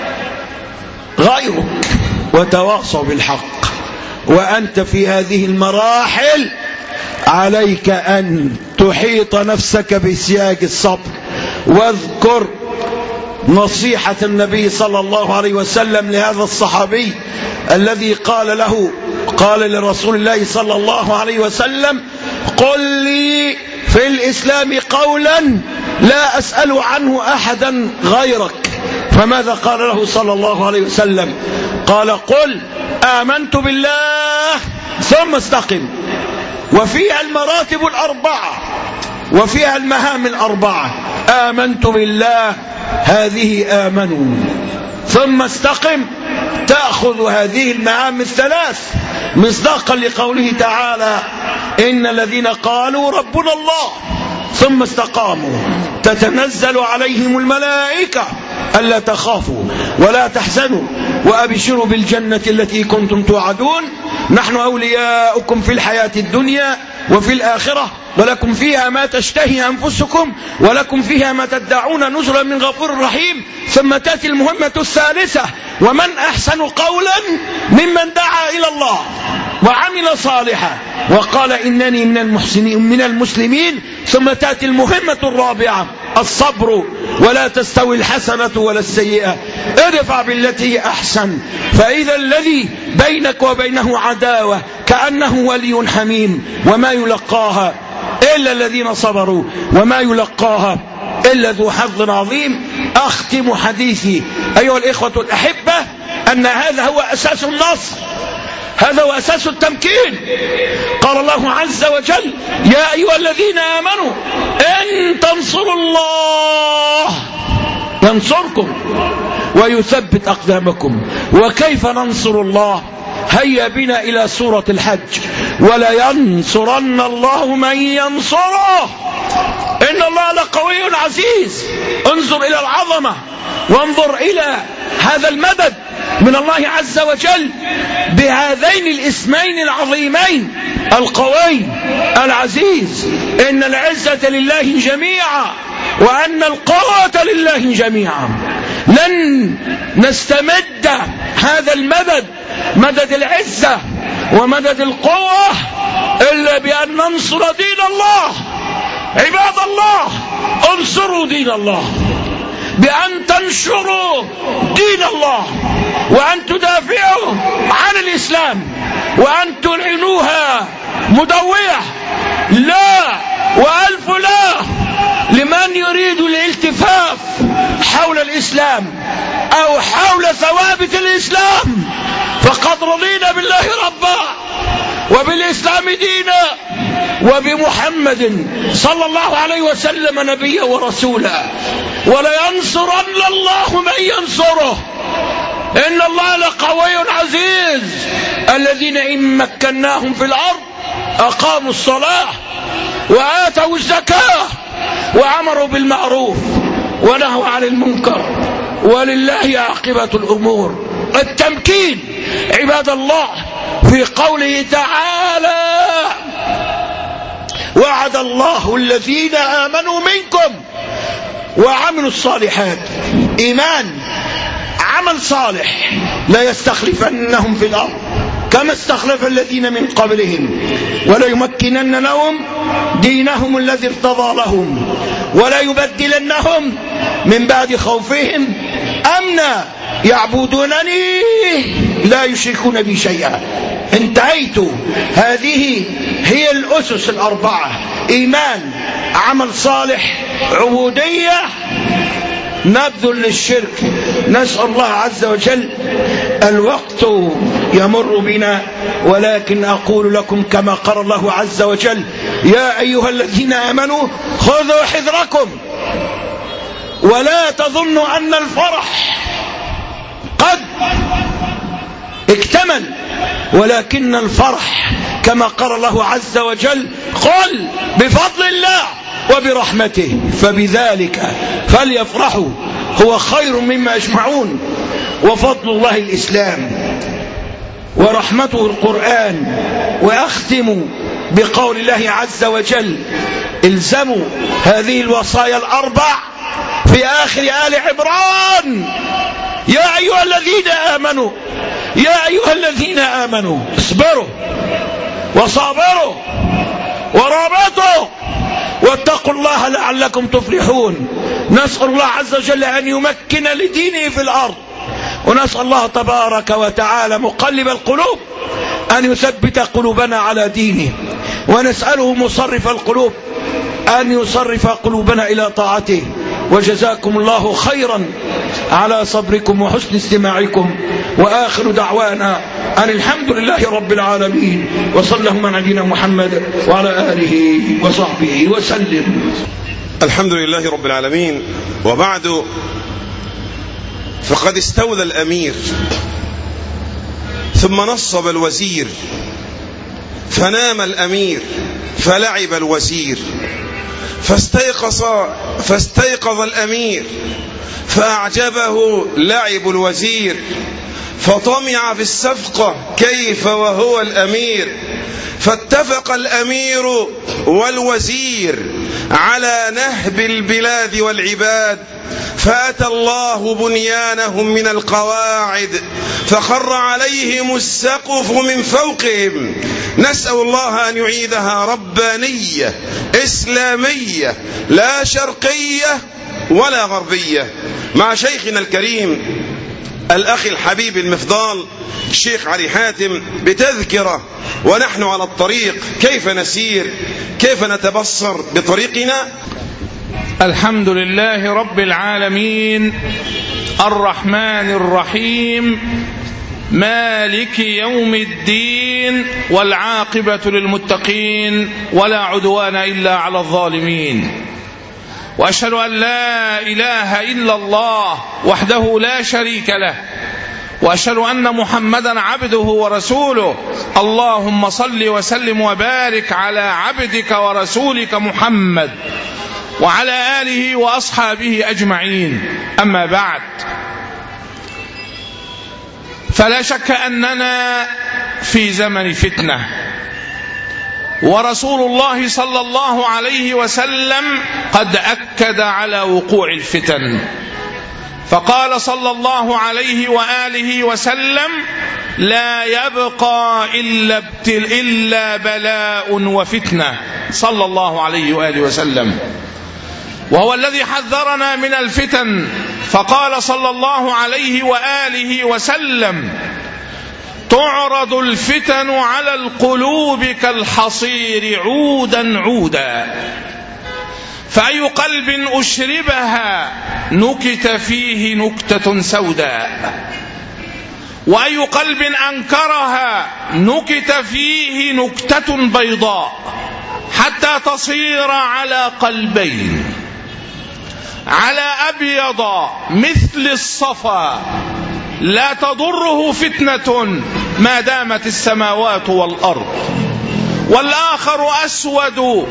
غيرك وتواصوا بالحق. وأنت في هذه المراحل عليك أن تحيط نفسك بسياج الصبر. واذكر نصيحة النبي صلى الله عليه وسلم لهذا الصحابي الذي قال لرسول الله صلى الله عليه وسلم: قل لي في الإسلام قولا لا أسأل عنه أحدا غيرك. فماذا قال له صلى الله عليه وسلم؟ قال: قل آمنت بالله ثم استقم. وفيها المراتب الأربعة وفيها المهام الأربعة. آمنت بالله هذه آمنوا، ثم استقم تأخذ هذه المهام الثلاث مصداقا لقوله تعالى: إن الذين قالوا ربنا الله ثم استقاموا تتنزل عليهم الملائكة ألا تخافوا ولا تحزنوا وأبشروا بالجنة التي كنتم توعدون نحن أولياؤكم في الحياة الدنيا وفي الآخرة ولكم فيها ما تشتهي أنفسكم ولكم فيها ما تدعون نزلا من غفور رحيم. ثم تأتي المهمة الثالثة: ومن أحسن قولا ممن دعا إلى الله وعمل صالحا وقال إنني من المسلمين. ثم تأتي المهمة الرابعة: الصبر ولا تستوي الحسنة ولا السيئة ادفع بالتي أحسن فإذا الذي بينك وبينه عداوة كأنه ولي حميم وما يلقاها إلا الذين صبروا وما يلقاها إلا ذو حظ عظيم. أختم حديثي أيها الإخوة الأحبة أن هذا هو أساس النصر، هذا هو أساس التمكين. قال الله عز وجل: يا أيها الذين آمنوا إن تنصروا الله ينصركم ويثبت أقدامكم. وكيف ننصر الله؟ هيا بنا إلى سورة الحج: ولا ينصرن الله من ينصره إن الله لقوي عزيز. انظر إلى العظمة وانظر إلى هذا المدد من الله عز وجل بهذين الاسمين العظيمين: القوي العزيز. إن العزة لله جميعا وأن القوة لله جميعا. لن نستمد هذا المدد، مدد العزة ومدد القوة، إلا بأن ننصر دين الله. عباد الله، انصروا دين الله بأن تنشروا دين الله وأن تدافعوا عن الإسلام وأن تلعنوها مدوية. لا وألف لا لمن يريد الالتفاف حول الإسلام أو حول ثوابت الإسلام. فقد رضينا بالله ربا وبالإسلام دينا وبمحمد صلى الله عليه وسلم نبيا ورسولا. ولينصرن الله من ينصره إن الله لقوي عزيز. الذين إن مكناهم في الأرض أقاموا الصلاة وآتوا الزكاة وعمروا بالمعروف ونهوا عن المنكر ولله عاقبة الأمور. التمكين عباد الله في قوله تعالى: وعد الله الذين آمنوا منكم وعملوا الصالحات. إيمان، عمل صالح. لا يستخلفنهم في الأرض كما استخلف الذين من قبلهم ولا يمكنن لهم دينهم الذي ارتضى لهم ولا يبدلنهم من بعد خوفهم أمنا يعبدونني لا يشركون بي شيئا. انتهيت. هذه هي الأسس الأربعة: إيمان، عمل صالح، عبودية، نبذ للشرك. نسأل الله عز وجل. الوقت يمر بنا ولكن أقول لكم كما قال الله عز وجل: يا أيها الذين آمنوا خذوا حذركم ولا تظنوا أن الفرح قد اكتمل ولكن الفرح كما قال الله عز وجل: قل بفضل الله وبرحمته فبذلك فليفرحوا هو خير مما يجمعون. وفضل الله الإسلام ورحمته القرآن. وأختم بقول الله عز وجل: الزموا هذه الوصايا الأربع في آخر آل عمران: يا أيها الذين آمنوا يا أيها الذين آمنوا اصبروا وصابروا ورابطوا واتقوا الله لعلكم تفلحون. نسأل الله عز وجل أن يمكن لدينه في الأرض، ونسأل الله تبارك وتعالى مقلب القلوب أن يثبت قلوبنا على دينه، ونسأله مصرف القلوب أن يصرف قلوبنا إلى طاعته. وجزاكم الله خيرا على صبركم وحسن استماعكم، وآخر دعوانا أن الحمد لله رب العالمين، وصلى اللهم على نبينا محمد وعلى آله وصحبه وسلم. الحمد لله رب العالمين. وبعد، فقد استولى الأمير ثم نصب الوزير، فنام الأمير فلعب الوزير، فاستيقظ الأمير فأعجبه لعب الوزير، فطمع في الصفقة كيف وهو الأمير، فاتفق الأمير والوزير على نهب البلاد والعباد، فأتى الله بنيانهم من القواعد فخر عليهم السقف من فوقهم. نسأل الله أن يعيدها ربانية إسلامية لا شرقية ولا غربية، مع شيخنا الكريم الأخ الحبيب المفضال الشيخ علي حاتم بتذكرة ونحن على الطريق. كيف نسير؟ كيف نتبصر بطريقنا؟ الحمد لله رب العالمين الرحمن الرحيم مالك يوم الدين، والعاقبة للمتقين ولا عدوان إلا على الظالمين. وأشهد أن لا إله إلا الله وحده لا شريك له، وأشهد أن محمدا عبده ورسوله. اللهم صل وسلم وبارك على عبدك ورسولك محمد وعلى آله وأصحابه أجمعين. أما بعد، فلا شك أننا في زمن فتنة، ورسول الله صلى الله عليه وسلم قد أكد على وقوع الفتن، فقال صلى الله عليه وآله وسلم: لا يبقى إلا بلاء وفتنة، صلى الله عليه وآله وسلم، وهو الذي حذرنا من الفتن. فقال صلى الله عليه وآله وسلم: تعرض الفتن على القلوب كالحصير عودا عودا، فأي قلب أشربها نكت فيه نكتة سوداء، وأي قلب أنكرها نكت فيه نكتة بيضاء، حتى تصير على قلبين، على أبيض مثل الصفا، لا تضره فتنة ما دامت السماوات والأرض، والآخر أسود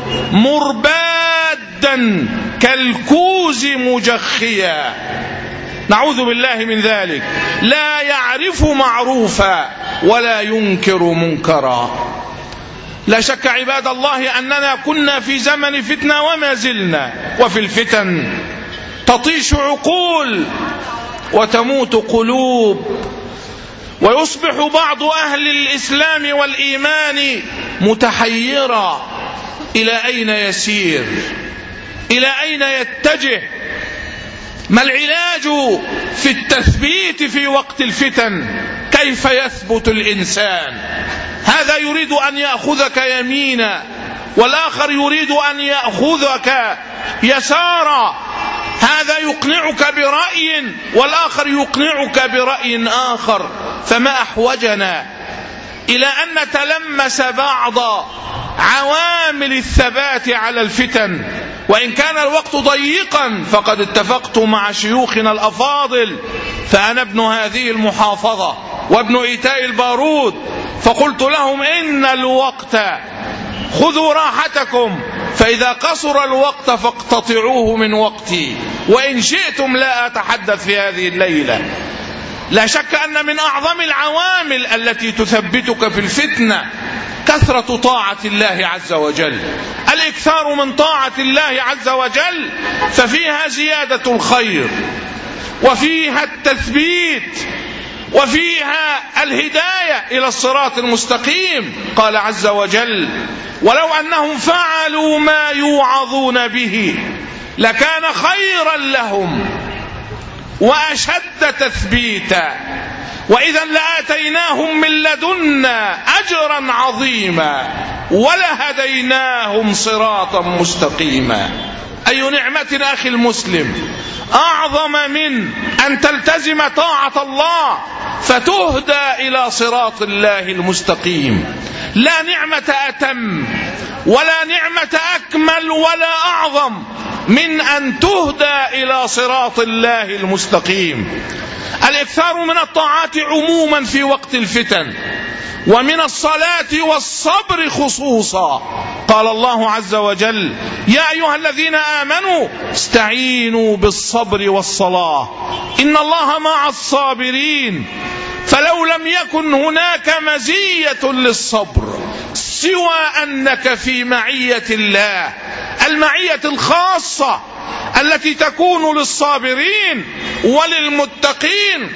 مربادا كالكوز مجخيا، نعوذ بالله من ذلك، لا يعرف معروفا ولا ينكر منكرا. لا شك عباد الله أننا كنا في زمن فتنة وما زلنا، وفي الفتن تطيش عقول وتموت قلوب، ويصبح بعض أهل الإسلام والإيمان متحيرا: إلى أين يسير؟ إلى أين يتجه؟ ما العلاج في التثبيت في وقت الفتن؟ كيف يثبت الإنسان؟ هذا يريد أن يأخذك يمينا، والآخر يريد أن يأخذك يسارا، هذا يقنعك برأي والآخر يقنعك برأي آخر. فما أحوجنا إلى أن نتلمس بعض عوامل الثبات على الفتن. وإن كان الوقت ضيقا فقد اتفقت مع شيوخنا الأفاضل، فأنا ابن هذه المحافظة وابن إيتاء البارود، فقلت لهم: إن الوقت، خذوا راحتكم، فإذا قصر الوقت فاقتطعوه من وقتي، وإن شئتم لا أتحدث في هذه الليلة. لا شك أن من أعظم العوامل التي تثبتك في الفتنة كثرة طاعة الله عز وجل، الإكثار من طاعة الله عز وجل، ففيها زيادة الخير وفيها التثبيت وفيها الهداية إلى الصراط المستقيم. قال عز وجل: ولو أنهم فعلوا ما يوعظون به لكان خيرا لهم وأشد تثبيتا وإذا لآتيناهم من لدنا أجرا عظيما ولهديناهم صراطا مستقيما. أي نعمة أخي المسلم أعظم من أن تلتزم طاعة الله فتهدى إلى صراط الله المستقيم؟ لا نعمة أتم ولا نعمة أكمل ولا أعظم من أن تهدى إلى صراط الله المستقيم. الإكثار من الطاعات عموما في وقت الفتن، ومن الصلاة والصبر خصوصا. قال الله عز وجل: يا أيها الذين آمنوا استعينوا بالصبر والصلاة إن الله مع الصابرين. فلو لم يكن هناك مزية للصبر سوى أنك في معية الله، المعية الخاصة التي تكون للصابرين وللمتقين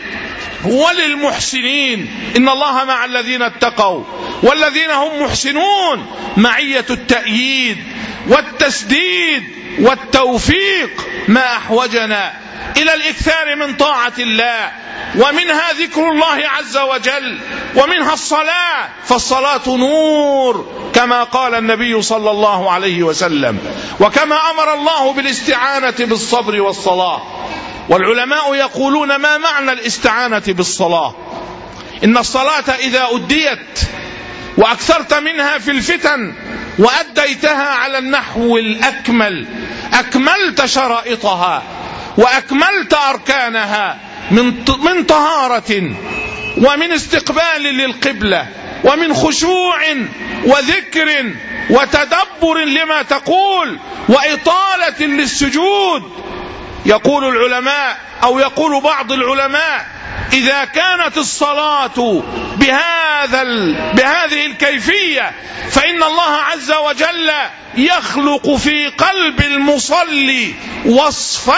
وللمحسنين. إن الله مع الذين اتقوا والذين هم محسنون، معية التأييد والتسديد والتوفيق. ما أحوجنا إلى الإكثار من طاعة الله، ومنها ذكر الله عز وجل، ومنها الصلاة، فالصلاة نور كما قال النبي صلى الله عليه وسلم، وكما أمر الله بالاستعانة بالصبر والصلاة. والعلماء يقولون: ما معنى الاستعانة بالصلاة؟ إن الصلاة إذا أديت وأكثرت منها في الفتن وأديتها على النحو الأكمل، أكملت شرائطها وأكملت أركانها من طهارة ومن استقبال للقبلة ومن خشوع وذكر وتدبر لما تقول وإطالة للسجود. يقول العلماء أو يقول بعض العلماء: إذا كانت الصلاة بهذه الكيفية فإن الله عز وجل يخلق في قلب المصلي وصفا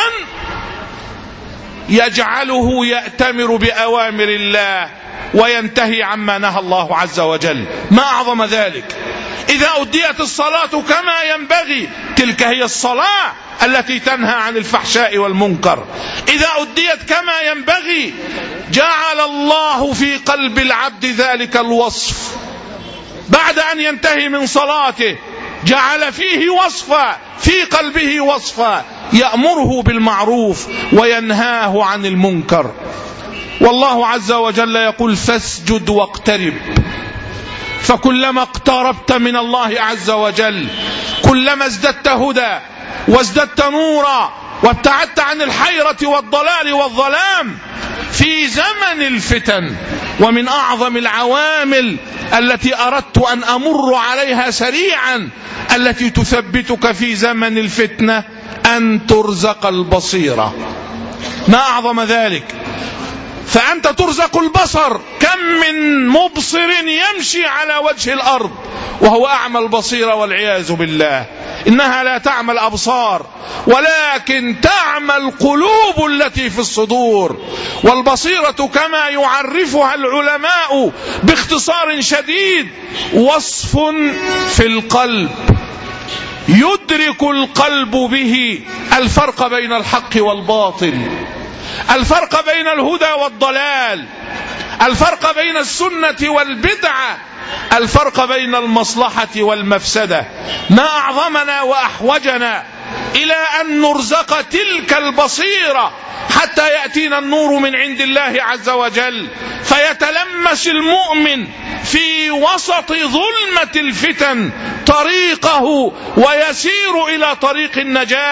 يجعله يأتمر بأوامر الله وينتهي عما نهى الله عز وجل. ما أعظم ذلك؟ إذا أديت الصلاة كما ينبغي، تلك هي الصلاة التي تنهى عن الفحشاء والمنكر. إذا أديت كما ينبغي جعل الله في قلب العبد ذلك الوصف، بعد أن ينتهي من صلاته جعل فيه وصفا، في قلبه وصفا يأمره بالمعروف وينهاه عن المنكر. والله عز وجل يقول: فاسجد واقترب. فكلما اقتربت من الله عز وجل كلما ازددت هدى وازددت نورا وابتعدت عن الحيرة والضلال والظلام في زمن الفتن. ومن أعظم العوامل التي أردت أن أمر عليها سريعا التي تثبتك في زمن الفتنة أن ترزق البصيرة. ما أعظم ذلك؟ فأنت ترزق البصر. كم من مبصر يمشي على وجه الأرض وهو أعمى البصيرة والعياذ بالله. إنها لا تعمى الأبصار ولكن تعمى القلوب التي في الصدور. والبصيرة كما يعرفها العلماء باختصار شديد وصف في القلب يدرك القلب به الفرق بين الحق والباطل، الفرق بين الهدى والضلال، الفرق بين السنة والبدعة، الفرق بين المصلحة والمفسدة. ما أعظمنا وأحوجنا إلى أن نرزق تلك البصيرة حتى يأتينا النور من عند الله عز وجل، فيتلمس المؤمن في وسط ظلمة الفتن طريقه ويسير إلى طريق النجاة.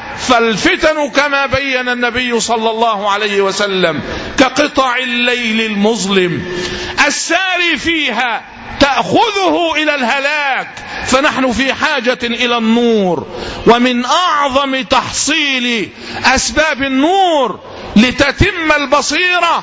فالفتن كما بين النبي صلى الله عليه وسلم كقطع الليل المظلم الساري فيها تأخذه إلى الهلاك، فنحن في حاجة إلى النور. ومن أعظم تحصيل أسباب النور لتتم البصيرة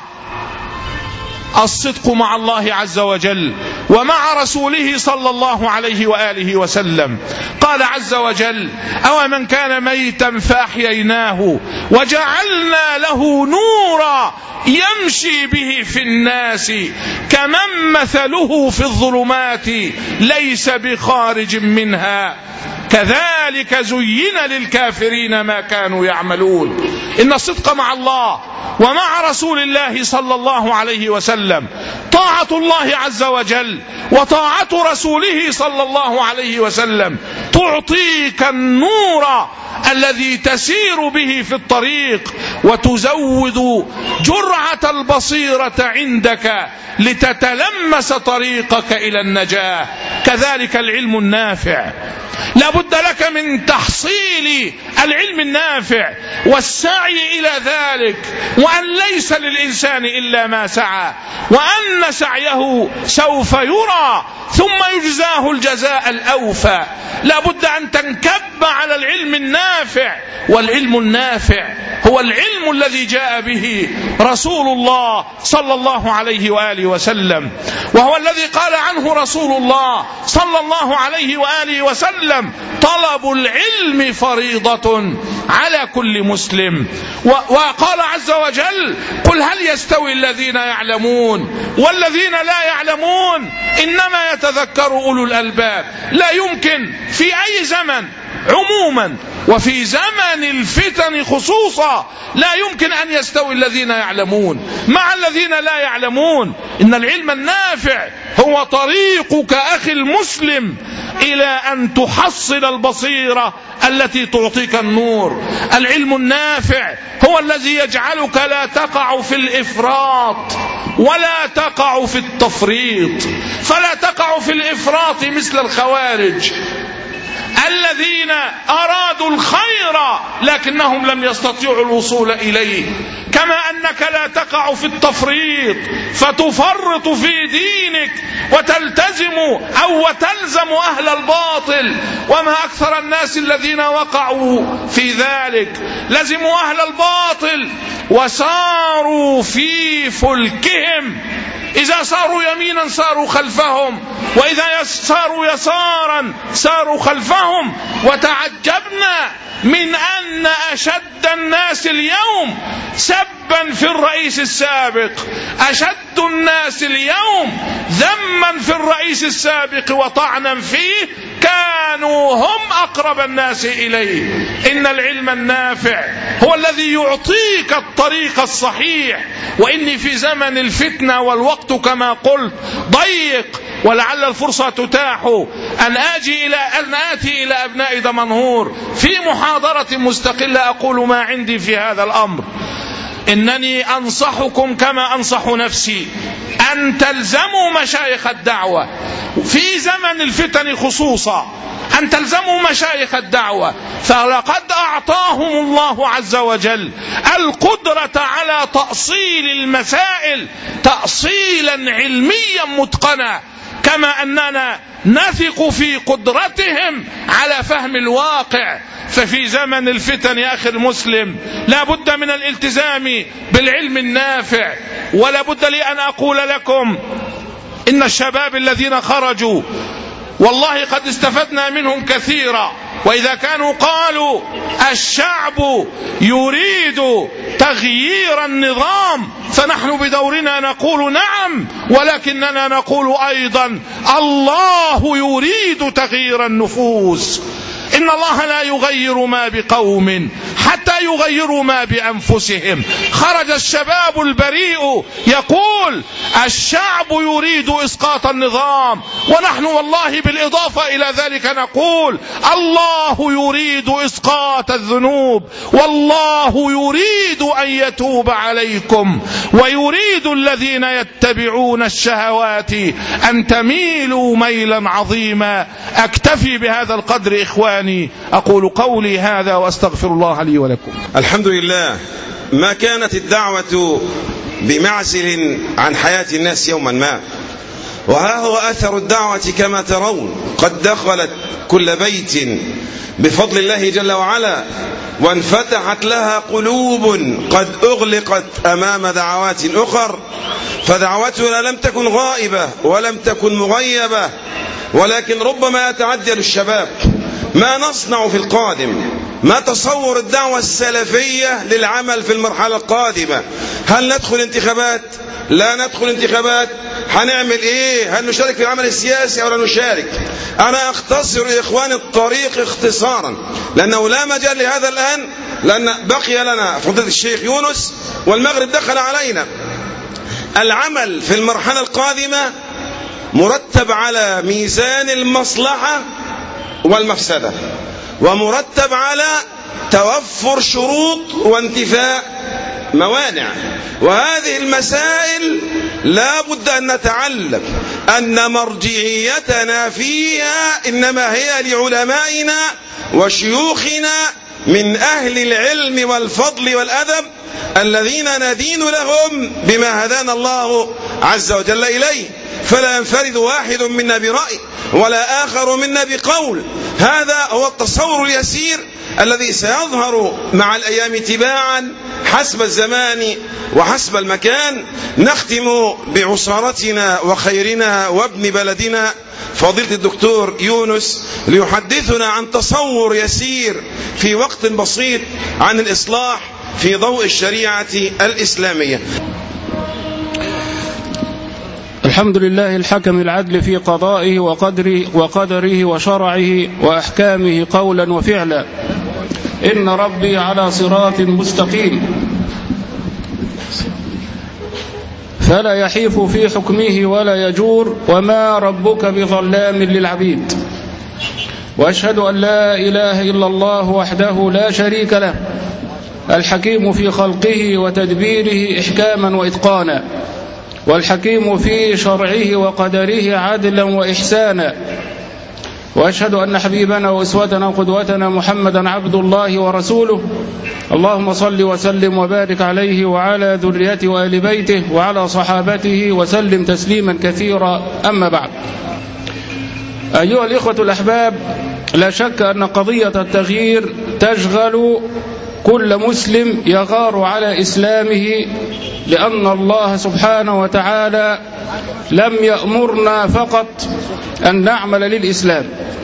الصدق مع الله عز وجل ومع رسوله صلى الله عليه وآله وسلم. قال عز وجل: أو من كان ميتا فأحييناه وجعلنا له نورا يمشي به في الناس كمن مثله في الظلمات ليس بخارج منها كذلك زين للكافرين ما كانوا يعملون. إن الصدق مع الله ومع رسول الله صلى الله عليه وسلم طاعة الله عز وجل وطاعة رسوله صلى الله عليه وسلم تعطيك النور الذي تسير به في الطريق وتزود جرعة البصيرة عندك لتتلمس طريقك إلى النجاة. كذلك العلم النافع، لا بد لك من تحصيل العلم النافع والسعي إلى ذلك، وأن ليس للإنسان إلا ما سعى، وأن سعيه سوف يرى ثم يجزاه الجزاء الأوفى. لا بد أن تنكب على العلم النافع، والعلم النافع هو العلم الذي جاء به رسول الله صلى الله عليه وآله وسلم، وهو الذي قال عنه رسول الله صلى الله عليه وآله وسلم: طلب العلم فريضة على كل مسلم. وقال عز وجل: قل هل يستوي الذين يعلمون والذين لا يعلمون إنما يتذكر أولو الألباب. لا يمكن في أي زمن عموما وفي زمن الفتن خصوصا لا يمكن أن يستوي الذين يعلمون مع الذين لا يعلمون. إن العلم النافع هو طريقك أخي المسلم إلى أن تحصل البصيرة التي تعطيك النور. العلم النافع هو الذي يجعلك لا تقع في الإفراط ولا تقع في التفريط. فلا تقع في الإفراط مثل الخوارج الذين أرادوا الخير لكنهم لم يستطيعوا الوصول إليه، كما أنك لا تقع في التفريط فتفرط في دينك وتلتزم أو وتلزم أهل الباطل. وما أكثر الناس الذين وقعوا في ذلك، لزموا أهل الباطل وساروا في فلكهم، إذا ساروا يمينا ساروا خلفهم، وإذا ساروا يسارا ساروا خلفهم. وتعجبنا من أن أشد الناس اليوم سبا في الرئيس السابق، أشد الناس اليوم ذما في الرئيس السابق وطعنا فيه كانوا هم أقرب الناس إليه. إن العلم النافع هو الذي يعطيك الطريق الصحيح. وإني في زمن الفتنة والوقت كما قلت ضيق، ولعل الفرصة تتاح أن آتي إلى أبناء دمنهور في محاضرة مستقلة أقول ما عندي في هذا الأمر. إنني أنصحكم كما أنصح نفسي أن تلزموا مشايخ الدعوة في زمن الفتن خصوصا، أن تلزموا مشايخ الدعوة، فلقد أعطاهم الله عز وجل القدرة على تأصيل المسائل تأصيلا علميا متقنا، كما أننا نثق في قدرتهم على فهم الواقع. ففي زمن الفتن يا أخي المسلم لا بد من الالتزام بالعلم النافع. ولا بد لي أن أقول لكم إن الشباب الذين خرجوا والله قد استفدنا منهم كثيرا، وإذا كانوا قالوا الشعب يريد تغيير النظام فنحن بدورنا نقول نعم، ولكننا نقول أيضا الله يريد تغيير النفوس. إن الله لا يغير ما بقوم حتى يغيروا ما بأنفسهم. خرج الشباب البريء يقول الشعب يريد إسقاط النظام، ونحن والله بالإضافة إلى ذلك نقول الله يريد إسقاط الذنوب، والله يريد أن يتوب عليكم، ويريد الذين يتبعون الشهوات أن تميلوا ميلا عظيما. أكتفي بهذا القدر إخواني أوصاني. أقول قولي هذا وأستغفر الله لي ولكم. الحمد لله. ما كانت الدعوة بمعزل عن حياة الناس يوما ما، وها هو أثر الدعوة كما ترون قد دخلت كل بيت بفضل الله جل وعلا، وانفتحت لها قلوب قد أغلقت أمام دعوات أخر. فدعوتنا لم تكن غائبة ولم تكن مغيبة، ولكن ربما يتعجل الشباب ما نصنع في القادم، ما تصور الدعوة السلفية للعمل في المرحلة القادمة. هل ندخل انتخابات؟ لا ندخل انتخابات. هنعمل ايه؟ هل نشارك في العمل السياسي او لا نشارك؟ انا اختصر يا اخواني الطريق اختصارا، لانه لا مجال لهذا الان، لان بقي لنا فضيلة الشيخ يونس والمغرب دخل علينا. العمل في المرحلة القادمة مرتب على ميزان المصلحة والمفسدة، ومرتب على توفر شروط وانتفاء موانع. وهذه المسائل لا بد أن نتعلم أن مرجعيتنا فيها إنما هي لعلمائنا وشيوخنا من أهل العلم والفضل والأدب الذين ندين لهم بما هدانا الله عز وجل إليه. فلا ينفرد واحد منا برأي ولا آخر منا بقول. هذا هو التصور اليسير الذي سيظهر مع الأيام تباعا حسب الزمان وحسب المكان. نختم بعصارتنا وخيرنا وابن بلدنا فضيلة الدكتور يونس ليحدثنا عن تصور يسير في وقت بسيط عن الإصلاح في ضوء الشريعة الإسلامية. الحمد لله الحكم العدل في قضائه وقدره وشرعه وأحكامه قولا وفعلا. إن ربي على صراط مستقيم فلا يحيف في حكمه ولا يجور، وما ربك بظلام للعبيد. وأشهد أن لا إله إلا الله وحده لا شريك له، الحكيم في خلقه وتدبيره إحكاما وإتقانا، والحكيم في شرعه وقدره عدلا وإحسانا. وأشهد أن حبيبنا وأسوتنا وقدوتنا محمدا عبد الله ورسوله. اللهم صل وسلم وبارك عليه وعلى ذريته وآل بيته وعلى صحابته وسلم تسليما كثيرا. أما بعد، أيها الإخوة الأحباب، لا شك أن قضية التغيير تشغل كل مسلم يغار على إسلامه، لأن الله سبحانه وتعالى لم يأمرنا فقط أن نعمل للإسلام،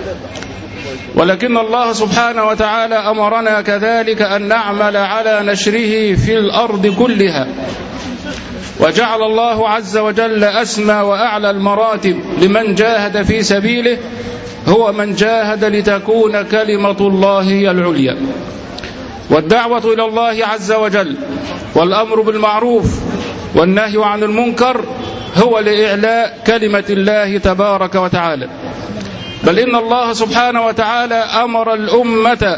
ولكن الله سبحانه وتعالى أمرنا كذلك أن نعمل على نشره في الأرض كلها. وجعل الله عز وجل أسمى وأعلى المراتب لمن جاهد في سبيله هو من جاهد لتكون كلمة الله هي العليا. والدعوة إلى الله عز وجل والأمر بالمعروف والنهي عن المنكر هو لإعلاء كلمة الله تبارك وتعالى. بل إن الله سبحانه وتعالى أمر الأمة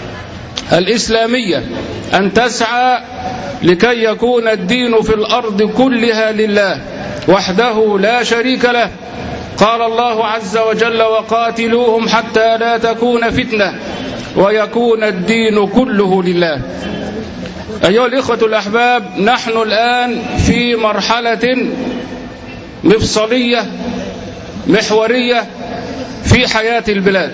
الإسلامية أن تسعى لكي يكون الدين في الأرض كلها لله وحده لا شريك له. قال الله عز وجل: وقاتلوهم حتى لا تكون فتنة ويكون الدين كله لله. أيها الإخوة الأحباب، نحن الآن في مرحلة مفصلية محورية في حياة البلاد.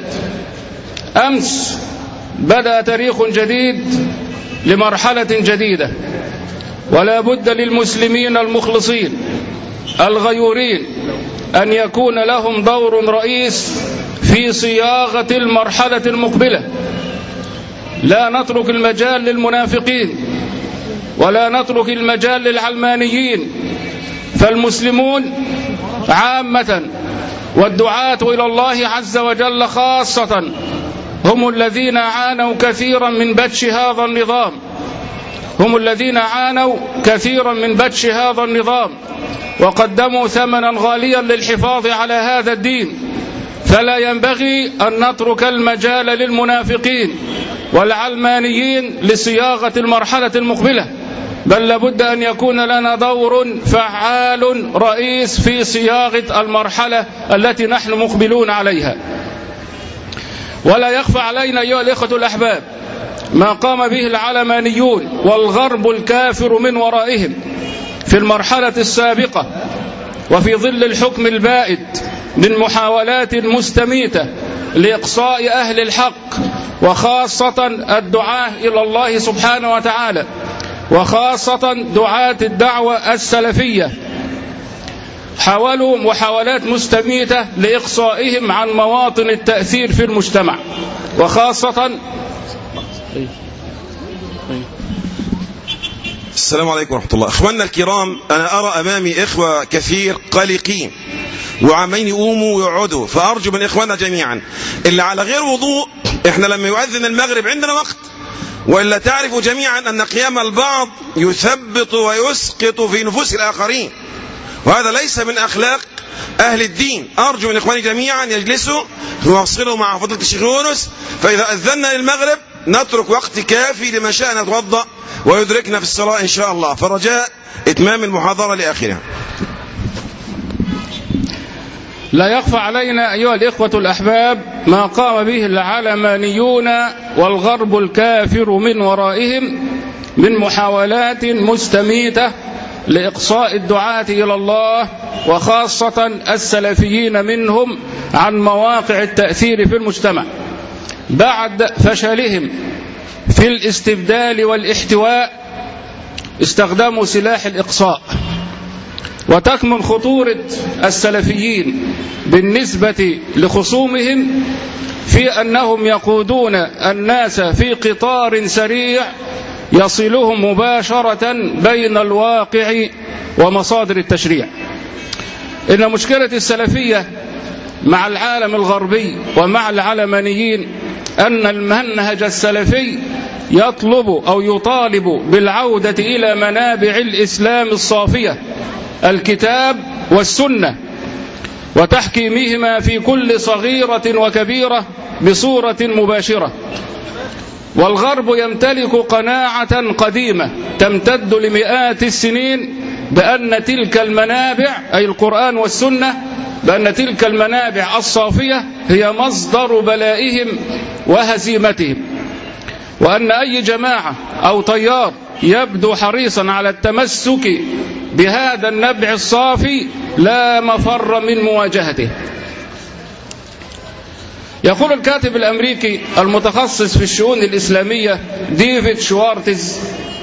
أمس بدأ تاريخ جديد لمرحلة جديدة، ولا بد للمسلمين المخلصين الغيورين أن يكون لهم دور رئيس في صياغة المرحلة المقبلة. لا نترك المجال للمنافقين ولا نترك المجال للعلمانيين، فالمسلمون عامة والدعاة إلى الله عز وجل خاصة هم الذين عانوا كثيرا من بطش هذا النظام، هم الذين عانوا كثيرا من بطش هذا النظام وقدموا ثمنا غاليا للحفاظ على هذا الدين. فلا ينبغي أن نترك المجال للمنافقين والعلمانيين لصياغة المرحلة المقبلة، بل لابد أن يكون لنا دور فعال رئيس في صياغة المرحلة التي نحن مقبلون عليها. ولا يخفى علينا أيها الإخوة الأحباب ما قام به العلمانيون والغرب الكافر من ورائهم في المرحلة السابقة وفي ظل الحكم البائد من محاولات مستميتة لإقصاء أهل الحق، وخاصة الدعاة إلى الله سبحانه وتعالى، وخاصة دعاة الدعوة السلفية. حاولوا محاولات مستميتة لإقصائهم عن مواطن التأثير في المجتمع، وخاصة السلام عليكم ورحمة الله. أخواننا الكرام، أنا أرى أمامي إخوة كثير قلقين وعمين يقوموا ويقعدوا، فأرجو من إخواننا جميعا اللي على غير وضوء، إحنا لما يؤذن المغرب عندنا وقت، وإلا تعرفوا جميعا أن قيام البعض يثبط ويسقط في نفوس الآخرين، وهذا ليس من أخلاق أهل الدين. أرجو من إخواني جميعا يجلسوا ويوصلوا مع فضيلة الشيخ يونس، فإذا أذنا للمغرب نترك وقت كافي لمن شاء نتوضأ ويدركنا في الصلاة إن شاء الله، فرجاء إتمام المحاضرة لآخرها. لا يخفى علينا أيها الإخوة الأحباب ما قام به العلمانيون والغرب الكافر من ورائهم من محاولات مستميتة لإقصاء الدعاة إلى الله، وخاصة السلفيين منهم عن مواقع التأثير في المجتمع بعد فشلهم في الاستبدال والاحتواء. استخدموا سلاح الإقصاء. وتكمن خطورة السلفيين بالنسبة لخصومهم في أنهم يقودون الناس في قطار سريع يصلهم مباشرة بين الواقع ومصادر التشريع. إن مشكلة السلفية مع العالم الغربي ومع العلمانيين أن المنهج السلفي يطلب أو يطالب بالعودة إلى منابع الإسلام الصافية، الكتاب والسنة، وتحكيمهما في كل صغيرة وكبيرة بصورة مباشرة. والغرب يمتلك قناعة قديمة تمتد لمئات السنين بأن تلك المنابع أي القرآن والسنة، بأن تلك المنابع الصافية هي مصدر بلائهم وهزيمتهم، وأن أي جماعة أو تيار يبدو حريصا على التمسك بهذا النبع الصافي لا مفر من مواجهته. يقول الكاتب الأمريكي المتخصص في الشؤون الإسلامية ديفيد شوارتز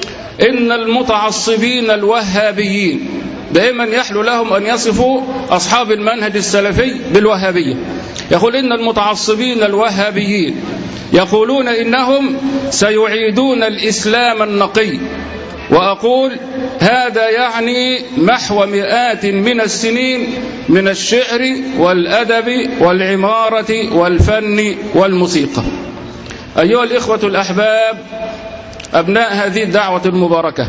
إن المتعصبين الوهابيين دائما يحلو لهم أن يصفوا أصحاب المنهج السلفي بالوهابية. يقول إن المتعصبين الوهابيين يقولون إنهم سيعيدون الإسلام النقي، وأقول هذا يعني محو مئات من السنين من الشعر والأدب والعمارة والفن والموسيقى. أيها الإخوة الأحباب، أبناء هذه الدعوة المباركة،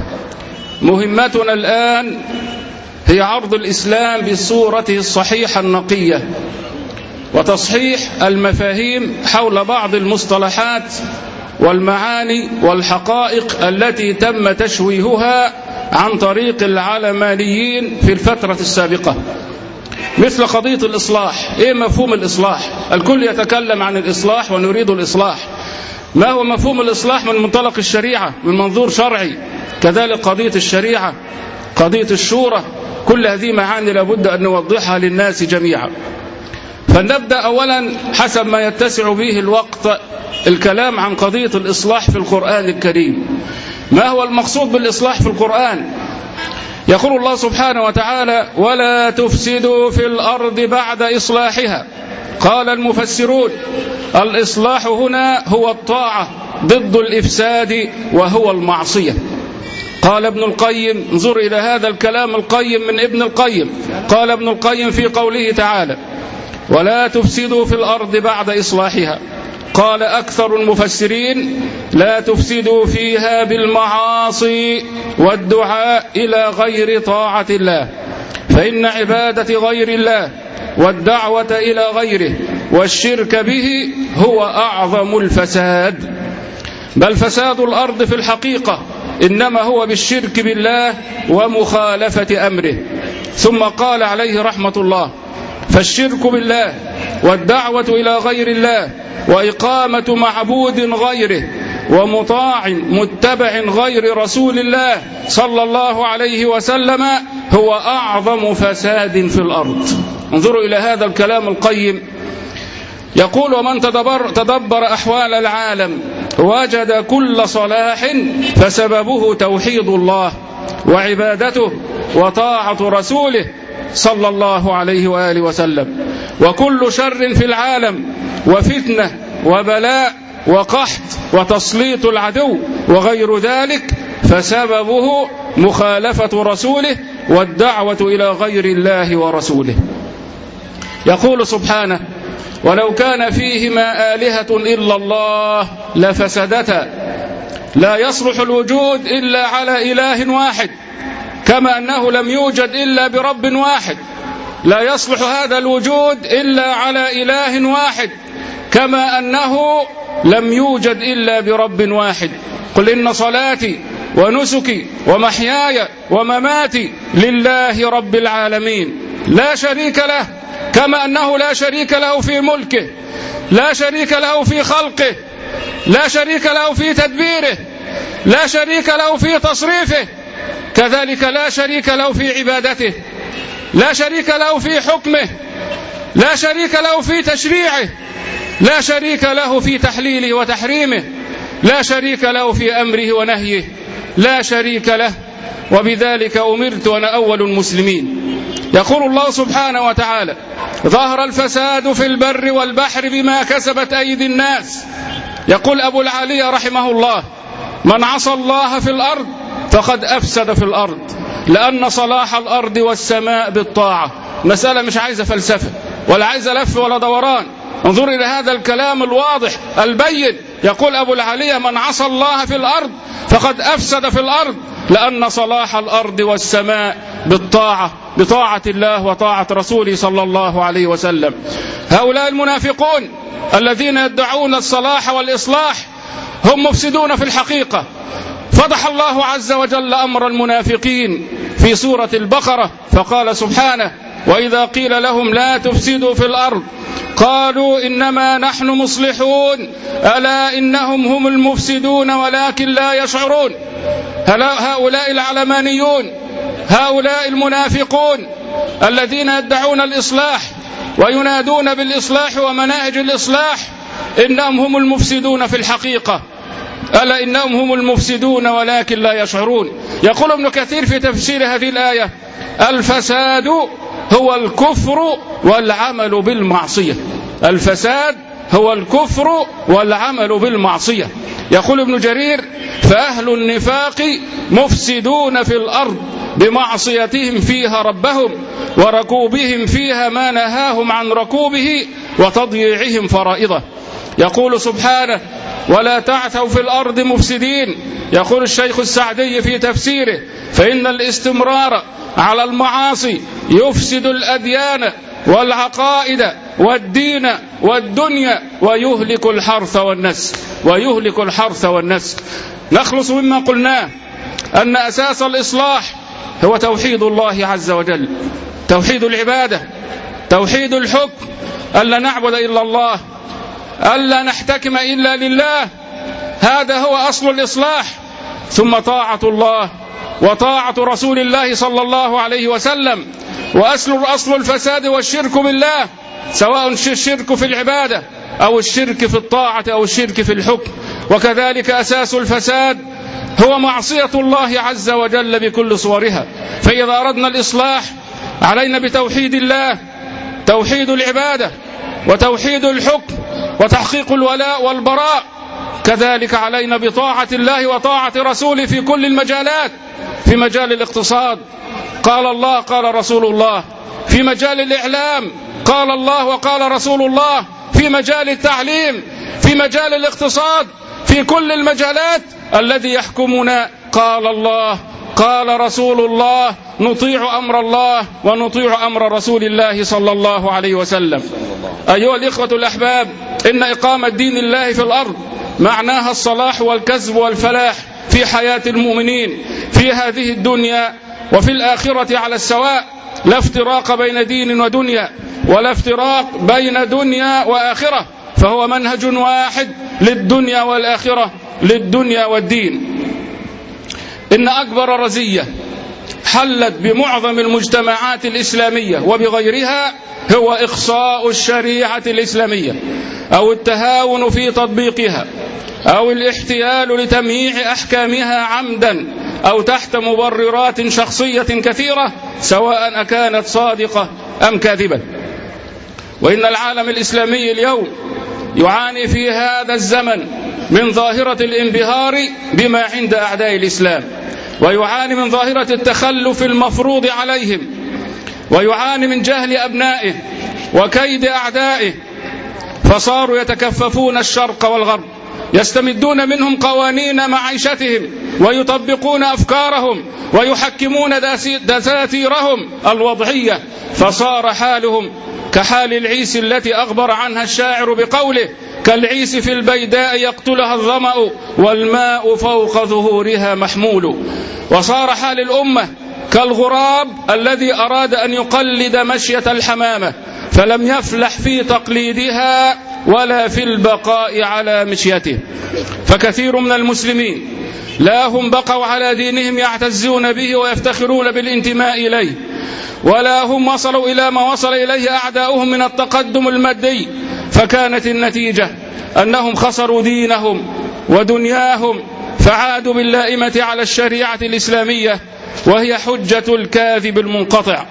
مهمتنا الآن هي عرض الإسلام بصورته الصحيحة النقية، وتصحيح المفاهيم حول بعض المصطلحات والمعاني والحقائق التي تم تشويهها عن طريق العلمانيين في الفترة السابقة، مثل قضية الإصلاح. إيه مفهوم الإصلاح؟ الكل يتكلم عن الإصلاح ونريد الإصلاح. ما هو مفهوم الإصلاح من منطلق الشريعة من منظور شرعي؟ كذلك قضية الشريعة، قضية الشورى، كل هذه معاني لابد أن نوضحها للناس جميعا. فنبدأ أولا حسب ما يتسع به الوقت الكلام عن قضية الإصلاح في القرآن الكريم. ما هو المقصود بالإصلاح في القرآن؟ يقول الله سبحانه وتعالى: ولا تفسدوا في الأرض بعد إصلاحها. قال المفسرون: الإصلاح هنا هو الطاعة ضد الإفساد وهو المعصية. قال ابن القيم، انظر إلى هذا الكلام القيم من ابن القيم، قال ابن القيم في قوله تعالى: ولا تفسدوا في الأرض بعد إصلاحها، قال أكثر المفسرين: لا تفسدوا فيها بالمعاصي والدعاء إلى غير طاعة الله، فإن عبادة غير الله والدعوة إلى غيره والشرك به هو أعظم الفساد. بل فساد الأرض في الحقيقة إنما هو بالشرك بالله ومخالفة أمره. ثم قال عليه رحمة الله: فالشرك بالله والدعوة إلى غير الله وإقامة معبود غيره ومطاع متبع غير رسول الله صلى الله عليه وسلم هو أعظم فساد في الأرض. انظروا إلى هذا الكلام القيم، يقول: ومن تدبر أحوال العالم وجد كل صلاح فسببه توحيد الله وعبادته وطاعة رسوله صلى الله عليه وآله وسلم، وكل شر في العالم وفتنة وبلاء وقحط وتسليط العدو وغير ذلك فسببه مخالفة رسوله والدعوة إلى غير الله ورسوله. يقول سبحانه: ولو كان فيهما آلهة إلا الله لفسدتا لا يصلح الوجود إلا على إله واحد كما أنه لم يوجد إلا برب واحد، لا يصلح هذا الوجود إلا على إله واحد كما أنه لم يوجد إلا برب واحد. قل إن صلاتي ونسكي ومحياي ومماتي لله رب العالمين لا شريك له كما أنه لا شريك له في ملكه، لا شريك له في خلقه، لا شريك له في تدبيره، لا شريك له في تصريفه، كذلك لا شريك له في عبادته، لا شريك له في حكمه، لا شريك له في تشريعه، لا شريك له في تحليله وتحريمه، لا شريك له في أمره ونهيه، لا شريك له، وبذلك أمرت وأنا أول المسلمين. يقول الله سبحانه وتعالى: ظهر الفساد في البر والبحر بما كسبت أيدي الناس. يقول أبو العالية رحمه الله: من عصى الله في الأرض فقد أفسد في الأرض، لأن صلاح الأرض والسماء بالطاعة. مسألة مش عايزة فلسفة ولا عايزة لف ولا دوران، انظر إلى هذا الكلام الواضح البين. يقول أبو العالية: من عصى الله في الأرض فقد أفسد في الأرض، لأن صلاح الأرض والسماء بالطاعة، بطاعة الله وطاعة رسوله صلى الله عليه وسلم. هؤلاء المنافقون الذين يدعون الصلاح والإصلاح هم مفسدون في الحقيقة. فضح الله عز وجل أمر المنافقين في سورة البقرة فقال سبحانه: وإذا قيل لهم لا تفسدوا في الأرض قالوا إنما نحن مصلحون ألا إنهم هم المفسدون ولكن لا يشعرون. هؤلاء العلمانيون، هؤلاء المنافقون الذين يدعون الإصلاح وينادون بالإصلاح ومناهج الإصلاح إنهم هم المفسدون في الحقيقة، ألا إنهم هم المفسدون ولكن لا يشعرون. يقول ابن كثير في تفسير هذه الآية: الفساد هو الكفر والعمل بالمعصية. الفساد هو الكفر والعمل بالمعصية. يقول ابن جرير: فأهل النفاق مفسدون في الأرض بمعصيتهم فيها ربهم وركوبهم فيها ما نهاهم عن ركوبه وتضييعهم فرائضه. يقول سبحانه: ولا تعثوا في الأرض مفسدين. يقول الشيخ السعدي في تفسيره: فإن الاستمرار على المعاصي يفسد الأديان والعقائد والدين والدنيا ويهلك الحرث والنسل، ويهلك الحرث والنسل. نخلص مما قلناه أن أساس الإصلاح هو توحيد الله عز وجل، توحيد العبادة، توحيد الحكم، ألا نعبد إلا الله، ألا نحتكم إلا لله، هذا هو أصل الإصلاح. ثم طاعة الله وطاعة رسول الله صلى الله عليه وسلم. وأصل الفساد والشرك بالله، سواء الشرك في العبادة أو الشرك في الطاعة أو الشرك في الحكم. وكذلك أساس الفساد هو معصية الله عز وجل بكل صورها. فإذا أردنا الإصلاح علينا بتوحيد الله، توحيد العبادة وتوحيد الحكم وتحقيق الولاء والبراء. كذلك علينا بطاعة الله وطاعة رسوله في كل المجالات. في مجال الاقتصاد قال الله قال رسول الله، في مجال الإعلام قال الله وقال رسول الله، في مجال التعليم، في مجال الاقتصاد، في كل المجالات الذي يحكمنا قال الله قال رسول الله، نطيع أمر الله ونطيع أمر رسول الله صلى الله عليه وسلم. أيها الإخوة الأحباب، إن إقامة دين الله في الأرض معناها الصلاح والكسب والفلاح في حياة المؤمنين في هذه الدنيا وفي الآخرة على السواء، لا افتراق بين دين ودنيا ولا افتراق بين دنيا وآخرة، فهو منهج واحد للدنيا والآخرة، للدنيا والدين. إن أكبر رزية حلت بمعظم المجتمعات الإسلامية وبغيرها هو إخصاء الشريعة الإسلامية أو التهاون في تطبيقها أو الاحتيال لتمييع أحكامها عمدا أو تحت مبررات شخصية كثيرة، سواء أكانت صادقة أم كاذبة. وإن العالم الإسلامي اليوم يعاني في هذا الزمن من ظاهرة الانبهار بما عند أعداء الإسلام، ويعاني من ظاهرة التخلف المفروض عليهم، ويعاني من جهل أبنائه وكيد أعدائه، فصاروا يتكففون الشرق والغرب، يستمدون منهم قوانين معيشتهم ويطبقون أفكارهم ويحكمون دساتيرهم الوضعية، فصار حالهم كحال العيس التي أخبر عنها الشاعر بقوله: كالعيس في البيداء يقتلها الظمأ والماء فوق ظهورها محمول. وصار حال الأمة كالغراب الذي أراد أن يقلد مشية الحمامة فلم يفلح في تقليدها ولا في البقاء على مشيته. فكثير من المسلمين لا هم بقوا على دينهم يعتزون به ويفتخرون بالانتماء إليه، ولا هم وصلوا إلى ما وصل إليه أعداؤهم من التقدم المادي، فكانت النتيجة أنهم خسروا دينهم ودنياهم، فعادوا باللائمة على الشريعة الإسلامية وهي حجة الكاذب المنقطع.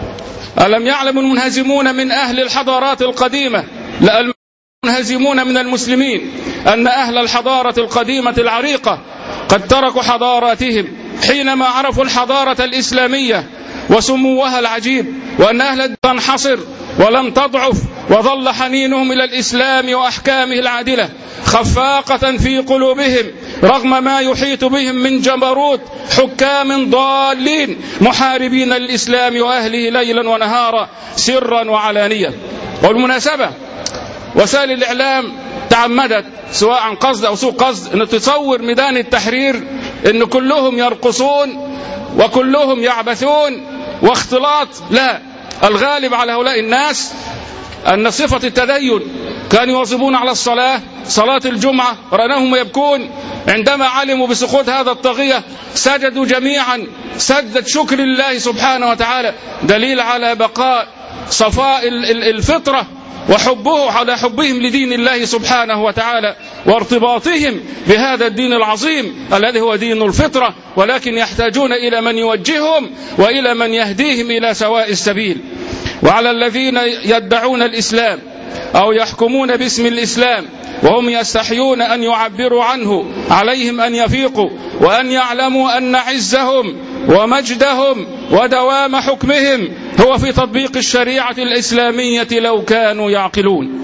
ألم يعلم المنهزمون من أهل الحضارات القديمة، لا المنهزمون من المسلمين، أن أهل الحضارة القديمة العريقة قد تركوا حضاراتهم حينما عرفوا الحضارة الإسلامية وسموها العجيب، وأن أهل تنحصر ولم تضعف، وظل حنينهم إلى الإسلام وأحكامه العادلة خفاقة في قلوبهم رغم ما يحيط بهم من جبروت حكام ضالين محاربين للإسلام وأهله ليلا ونهارا سرا وعلانية. والمناسبة وسائل الإعلام تعمدت سواء عن قصد أو سوء قصد أن تصور ميدان التحرير أن كلهم يرقصون وكلهم يعبثون واختلاط. لا، الغالب على هؤلاء الناس أن صفة التدين كانوا يواظبون على الصلاة، صلاة الجمعة رأناهم يبكون عندما علموا بسقوط هذا الطاغية، سجدوا جميعا سجدة شكر لله سبحانه وتعالى، دليل على بقاء صفاء الفطرة وحبه على حبهم لدين الله سبحانه وتعالى وارتباطهم بهذا الدين العظيم الذي هو دين الفطرة، ولكن يحتاجون إلى من يوجههم وإلى من يهديهم إلى سواء السبيل. وعلى الذين يدعون الإسلام أو يحكمون باسم الإسلام وهم يستحيون أن يعبروا عنه، عليهم أن يفيقوا وأن يعلموا أن عزهم ومجدهم ودوام حكمهم هو في تطبيق الشريعة الإسلامية لو كانوا يعقلون.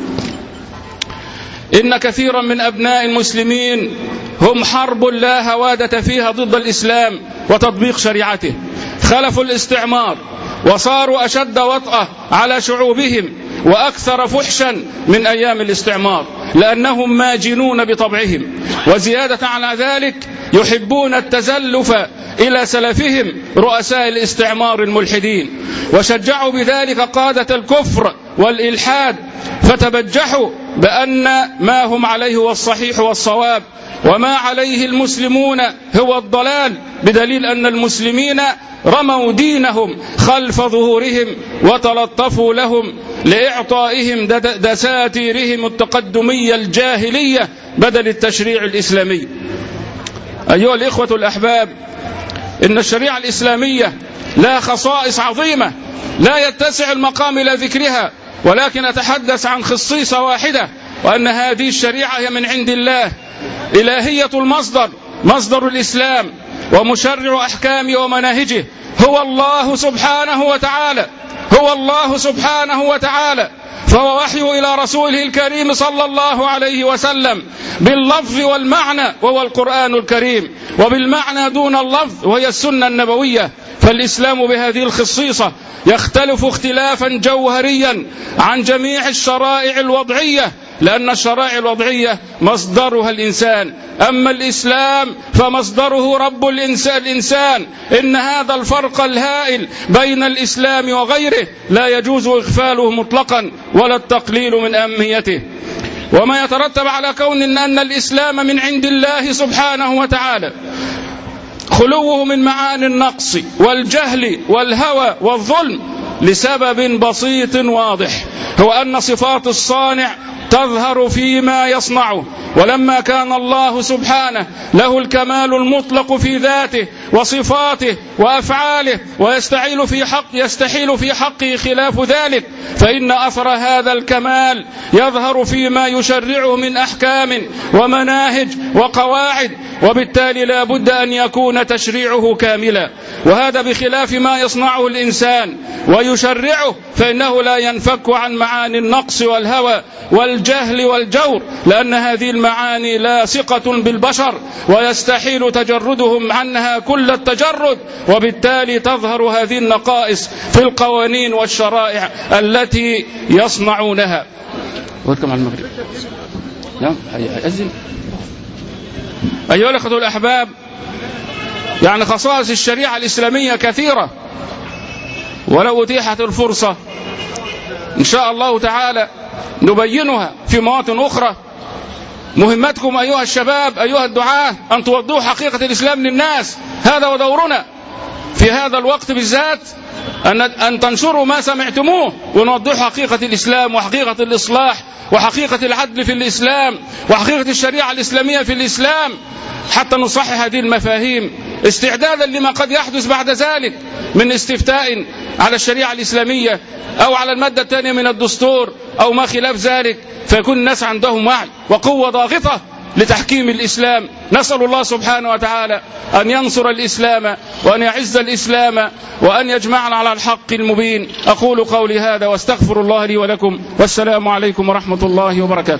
إن كثيرا من أبناء المسلمين هم حرب لا هوادة فيها ضد الإسلام وتطبيق شريعته، خلفوا الاستعمار وصاروا أشد وطأة على شعوبهم وأكثر فحشا من أيام الاستعمار، لأنهم ماجنون بطبعهم، وزيادة على ذلك يحبون التزلف إلى سلفهم رؤساء الاستعمار الملحدين، وشجعوا بذلك قادة الكفر والإلحاد، فتبجحوا بأن ما هم عليه هو الصحيح والصواب، وما عليه المسلمون هو الضلال، بدليل أن المسلمين رموا دينهم خلف ظهورهم وتلطفوا لهم لإعطائهم دساتيرهم التقدمية الجاهلية بدل التشريع الإسلامي. أيها الإخوة الأحباب، إن الشريعة الإسلامية لها خصائص عظيمة لا يتسع المقام إلى ذكرها، ولكن أتحدث عن خصيصة واحدة، وأن هذه الشريعة هي من عند الله، إلهية المصدر، مصدر الإسلام، ومشرع أحكامه ومناهجه هو الله سبحانه وتعالى، هو الله سبحانه وتعالى، فهو وحيه إلى رسوله الكريم صلى الله عليه وسلم باللفظ والمعنى وهو القرآن الكريم، وبالمعنى دون اللفظ وهي السنة النبوية. فالإسلام بهذه الخصيصة يختلف اختلافا جوهريا عن جميع الشرائع الوضعية لأن الشرائع الوضعية مصدرها الإنسان، أما الإسلام فمصدره رب الإنسان. إن هذا الفرق الهائل بين الإسلام وغيره لا يجوز إغفاله مطلقا ولا التقليل من أهميته. وما يترتب على كون أن الإسلام من عند الله سبحانه وتعالى خلوه من معاني النقص والجهل والهوى والظلم لسبب بسيط واضح، هو أن صفات الصانع تظهر فيما يصنعه. ولما كان الله سبحانه له الكمال المطلق في ذاته وصفاته وأفعاله ويستحيل في حقه خلاف ذلك، فإن أثر هذا الكمال يظهر فيما يشرعه من أحكام ومناهج وقواعد، وبالتالي لا بد أن يكون تشريعه كاملا. وهذا بخلاف ما يصنعه الإنسان ويشرعه، فإنه لا ينفك عن معاني النقص والهوى والجهل والجور، لأن هذه المعاني لاصقة بالبشر ويستحيل تجردهم عنها كل التجرد، وبالتالي تظهر هذه النقائص في القوانين والشرائع التي يصنعونها. وكم على المغرب؟ نعم هيأذن. أيها الأخوة الأحباب، يعني خصائص الشريعة الإسلامية كثيرة، ولو أتيحت الفرصة إن شاء الله تعالى نبينها في مواطن أخرى. مهمتكم أيها الشباب أيها الدعاة أن توضحوا حقيقة الإسلام للناس، هذا ودورنا في هذا الوقت بالذات، أن تنشروا ما سمعتموه ونوضحوا حقيقة الإسلام وحقيقة الإصلاح وحقيقة العدل في الإسلام وحقيقة الشريعة الإسلامية في الإسلام، حتى نصحح هذه المفاهيم استعدادا لما قد يحدث بعد ذلك من استفتاء على الشريعة الإسلامية أو على المادة الثانية من الدستور أو ما خلاف ذلك، فيكون الناس عندهم وعي وقوة ضاغطة لتحكيم الإسلام. نسأل الله سبحانه وتعالى أن ينصر الإسلام وأن يعز الإسلام وأن يجمعنا على الحق المبين. أقول قولي هذا واستغفر الله لي ولكم، والسلام عليكم ورحمة الله وبركاته.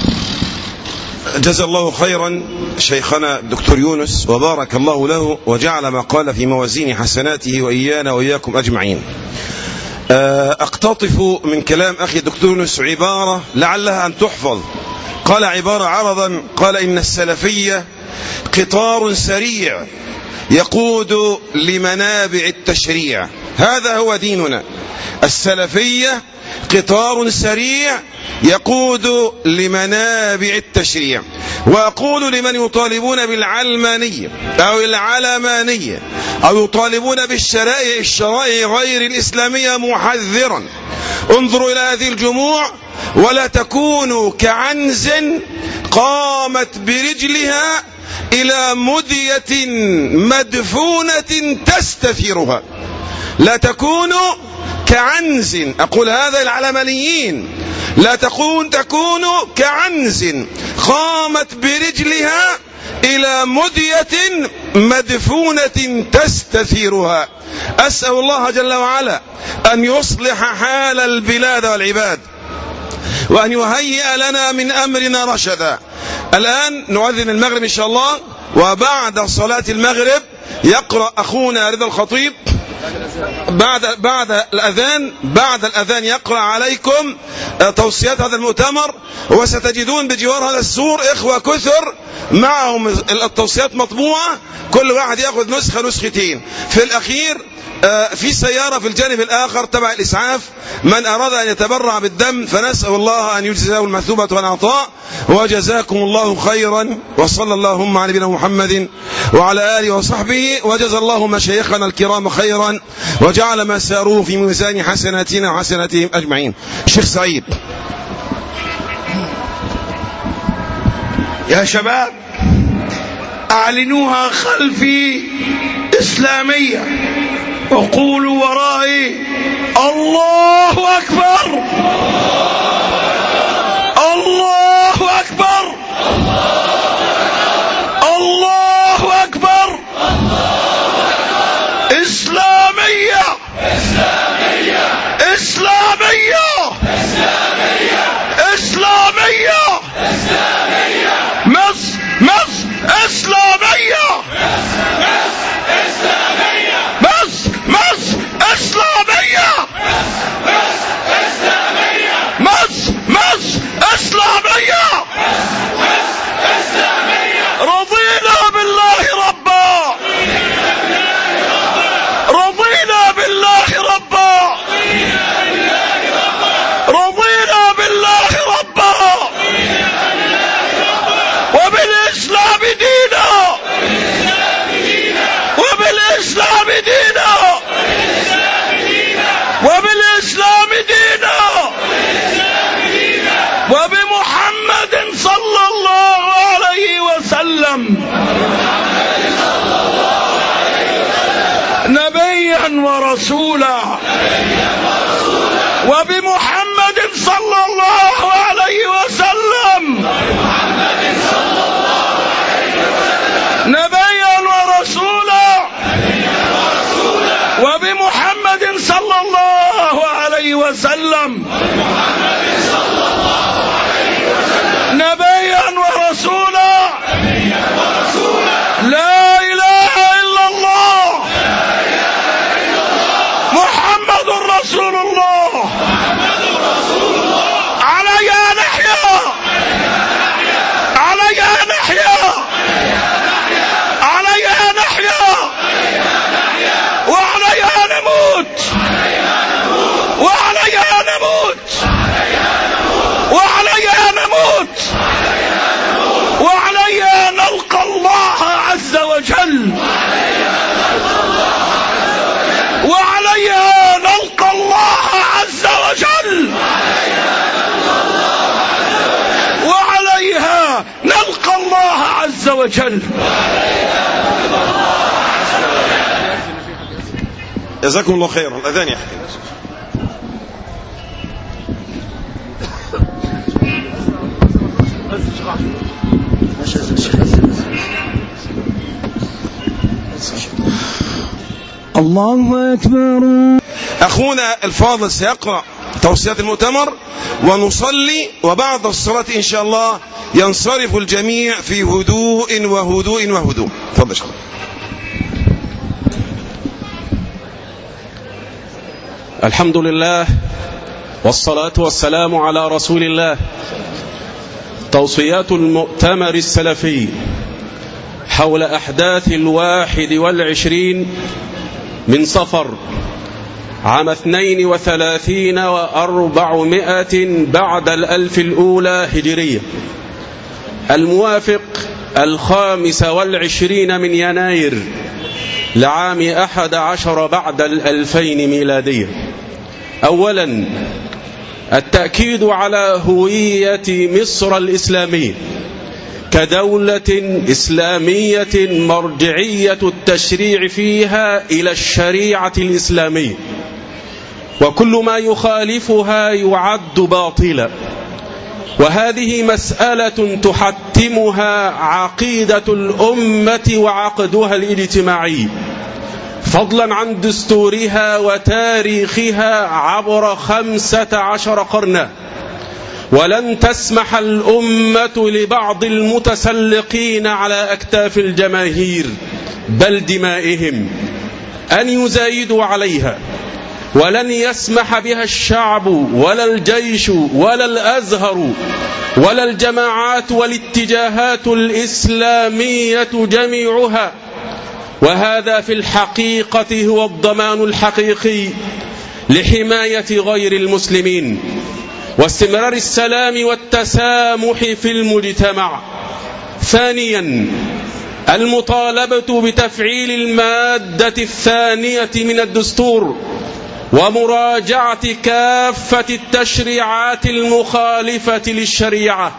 جزا الله خيرا شيخنا الدكتور يونس، وبارك الله له وجعل ما قال في موازين حسناته وإيانا وإياكم أجمعين. أقتطف من كلام أخي الدكتور يونس عبارة لعلها أن تحفظ. قال عبارة عرضا، قال إن السلفية قطار سريع يقود لمنابع التشريع. هذا هو ديننا، السلفية قطار سريع يقود لمنابع التشريع. وأقول لمن يطالبون بالعلمانية أو العلمانية أو يطالبون الشرائع غير الإسلامية محذرا، انظروا إلى هذه الجموع ولا تكونوا كعنز قامت برجلها إلى مدية مدفونة تستثيرها. لا تكونوا كعنز، أقول هذا العلمانيين، لا تكونوا كعنز قامت برجلها إلى مدية مدفونة تستثيرها. أسأل الله جل وعلا أن يصلح حال البلاد والعباد وأن يهيئ لنا من أمرنا رشدا. الآن نؤذن المغرب إن شاء الله، وبعد صلاة المغرب يقرأ أخونا رضا الخطيب بعد الأذان يقرأ عليكم توصيات هذا المؤتمر، وستجدون بجوار هذا السور إخوة كثر معهم التوصيات مطبوعة، كل واحد يأخذ نسختين. في الأخير في سيارة في الجانب الآخر تبع الإسعاف، من أراد أن يتبرع بالدم فنسأل الله أن يجزيه المثوبة والعطاء. وجزاكم الله خيرا، وصلى اللهم على نبينا محمد وعلى آله وصحبه، وجزى الله مشايخنا الكرام خيرا وجعل ما ساروه في ميزان حسناتنا وحسناتهم أجمعين. الشيخ سعيد. يا شباب أعلنوها خلفي إسلامية وقولوا ورائي الله أكبر الله أكبر الله أكبر. إسلامية إسلامية إسلامية إسلامية إسلامية مصر إسلامية مصر إسلامية مصر إسلامية وبالإسلام دينا وبالإسلام دينا وبمحمد صلى الله عليه وسلم نبيا ورسولا وبمحمد صلى الله عليه وسلم نبيا ورسولا وبمحمد صلى الله عليه وسلم نبيا ورسولا لا إله إلا الله محمد رسول الله عليها نحيا عليها نحيا عليها نحيا وعليها نموت وعليها نموت وعليها نموت وعليها نلقى الله عز وجل وعليها نلقى الله عز وجل وعليها نلقى الله عز وجل. جزاكم الله خيرا. الأذان يحكي. الله أكبر. أخونا الفاضل سيقرأ توصيات المؤتمر ونصلي، وبعد الصلاة إن شاء الله ينصرف الجميع في هدوء وهدوء وهدوء. تفضل شيخ. الحمد لله والصلاة والسلام على رسول الله. توصيات المؤتمر السلفي حول أحداث 21 من صفر عام 32 و400 بعد الألف الأولى هجرية، الموافق 25 من يناير لعام 11 بعد 2000 ميلادية. أولا التأكيد على هوية مصر الإسلامية كدولة إسلامية مرجعية التشريع فيها إلى الشريعة الإسلامية، وكل ما يخالفها يعد باطلا، وهذه مسألة تحتمها عقيدة الأمة وعقدها الاجتماعي، فضلا عن دستورها وتاريخها عبر 15 قرنا. ولن تسمح الأمة لبعض المتسلقين على أكتاف الجماهير بل دمائهم أن يزايدوا عليها، ولن يسمح بها الشعب ولا الجيش ولا الأزهر ولا الجماعات والاتجاهات الإسلامية جميعها. وهذا في الحقيقة هو الضمان الحقيقي لحماية غير المسلمين واستمرار السلام والتسامح في المجتمع. ثانيا المطالبة بتفعيل المادة 2 من الدستور ومراجعة كافة التشريعات المخالفة للشريعة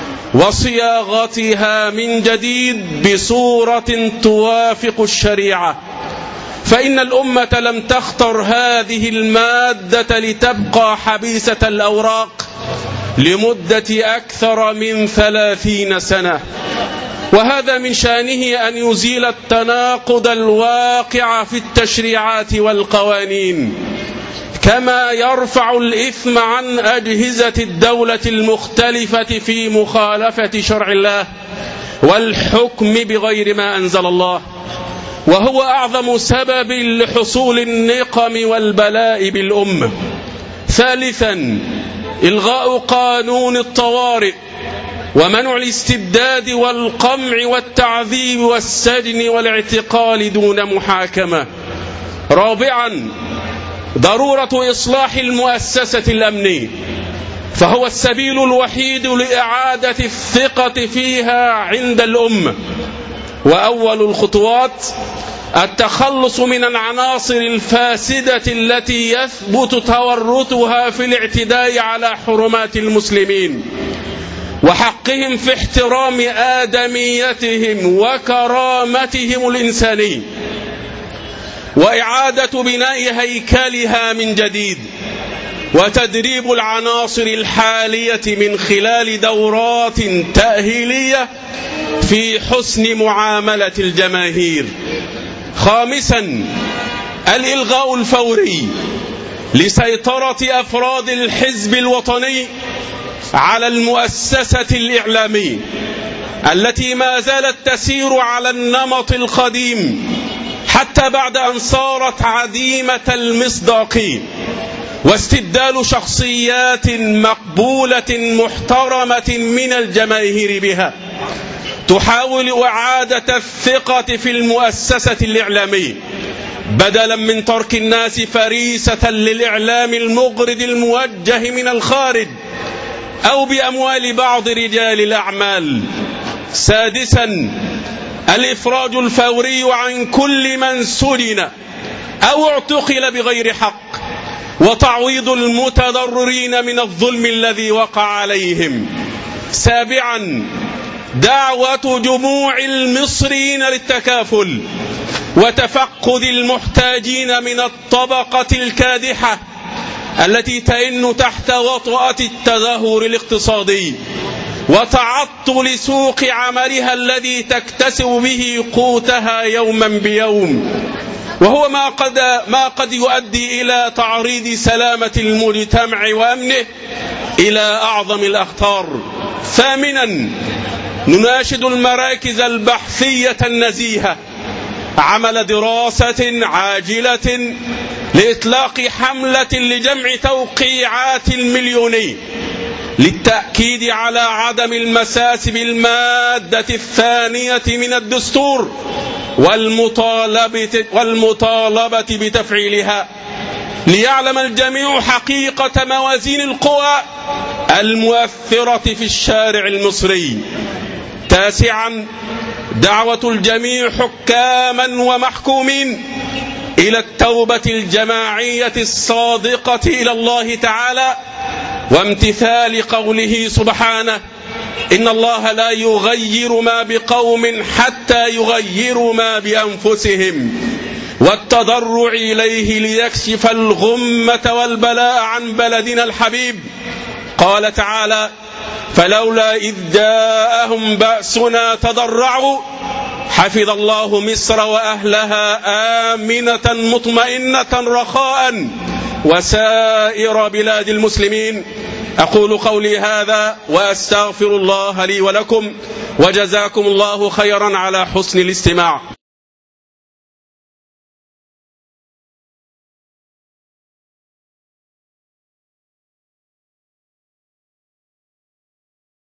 وصياغتها من جديد بصورة توافق الشريعة، فإن الأمة لم تختر هذه المادة لتبقى حبيسة الأوراق لمدة أكثر من 30 سنة، وهذا من شأنه أن يزيل التناقض الواقع في التشريعات والقوانين، كما يرفع الإثم عن أجهزة الدولة المختلفة في مخالفة شرع الله والحكم بغير ما أنزل الله، وهو أعظم سبب لحصول النقم والبلاء بالأمة. ثالثا إلغاء قانون الطوارئ ومنع الاستبداد والقمع والتعذيب والسجن والاعتقال دون محاكمة. رابعا ضرورة إصلاح المؤسسة الأمنية، فهو السبيل الوحيد لإعادة الثقة فيها عند الأمة. وأول الخطوات التخلص من العناصر الفاسدة التي يثبت تورطها في الاعتداء على حرمات المسلمين وحقهم في احترام آدميتهم وكرامتهم الإنسانية، وإعادة بناء هيكلها من جديد، وتدريب العناصر الحالية من خلال دورات تأهيلية في حسن معاملة الجماهير. خامسا الإلغاء الفوري لسيطرة أفراد الحزب الوطني على المؤسسة الإعلامية التي ما زالت تسير على النمط القديم حتى بعد أن صارت عديمة المصداقية، واستبدال شخصيات مقبولة محترمة من الجماهير بها تحاول إعادة الثقة في المؤسسة الإعلامية بدلا من ترك الناس فريسة للإعلام المغرض الموجه من الخارج أو بأموال بعض رجال الأعمال. سادسا الإفراج الفوري عن كل من سجن أو اعتقل بغير حق، وتعويض المتضررين من الظلم الذي وقع عليهم. سابعا دعوة جموع المصريين للتكافل وتفقد المحتاجين من الطبقة الكادحة التي تئن تحت وطأة التدهور الاقتصادي وتعطل سوق عملها الذي تكتسب به قوتها يوما بيوم، وهو ما قد يؤدي إلى تعريض سلامة المجتمع وأمنه إلى أعظم الأخطار. ثامنا نناشد المراكز البحثية النزيهة عمل دراسة عاجلة لإطلاق حملة لجمع توقيعات المليونية للتأكيد على عدم المساس بالمادة الثانية من الدستور والمطالبة بتفعيلها، ليعلم الجميع حقيقة موازين القوى المؤثرة في الشارع المصري. تاسعا دعوة الجميع حكاما ومحكومين إلى التوبة الجماعية الصادقة إلى الله تعالى وامتثال قوله سبحانه: إن الله لا يغير ما بقوم حتى يغيروا ما بأنفسهم، والتضرع إليه ليكشف الغمة والبلاء عن بلدنا الحبيب. قال تعالى: فلولا إذ جاءهم بأسنا تضرعوا حفظ الله مصر وأهلها آمنة مطمئنة رخاء وسائر بلاد المسلمين. أقول قولي هذا وأستغفر الله لي ولكم، وجزاكم الله خيرا على حسن الاستماع.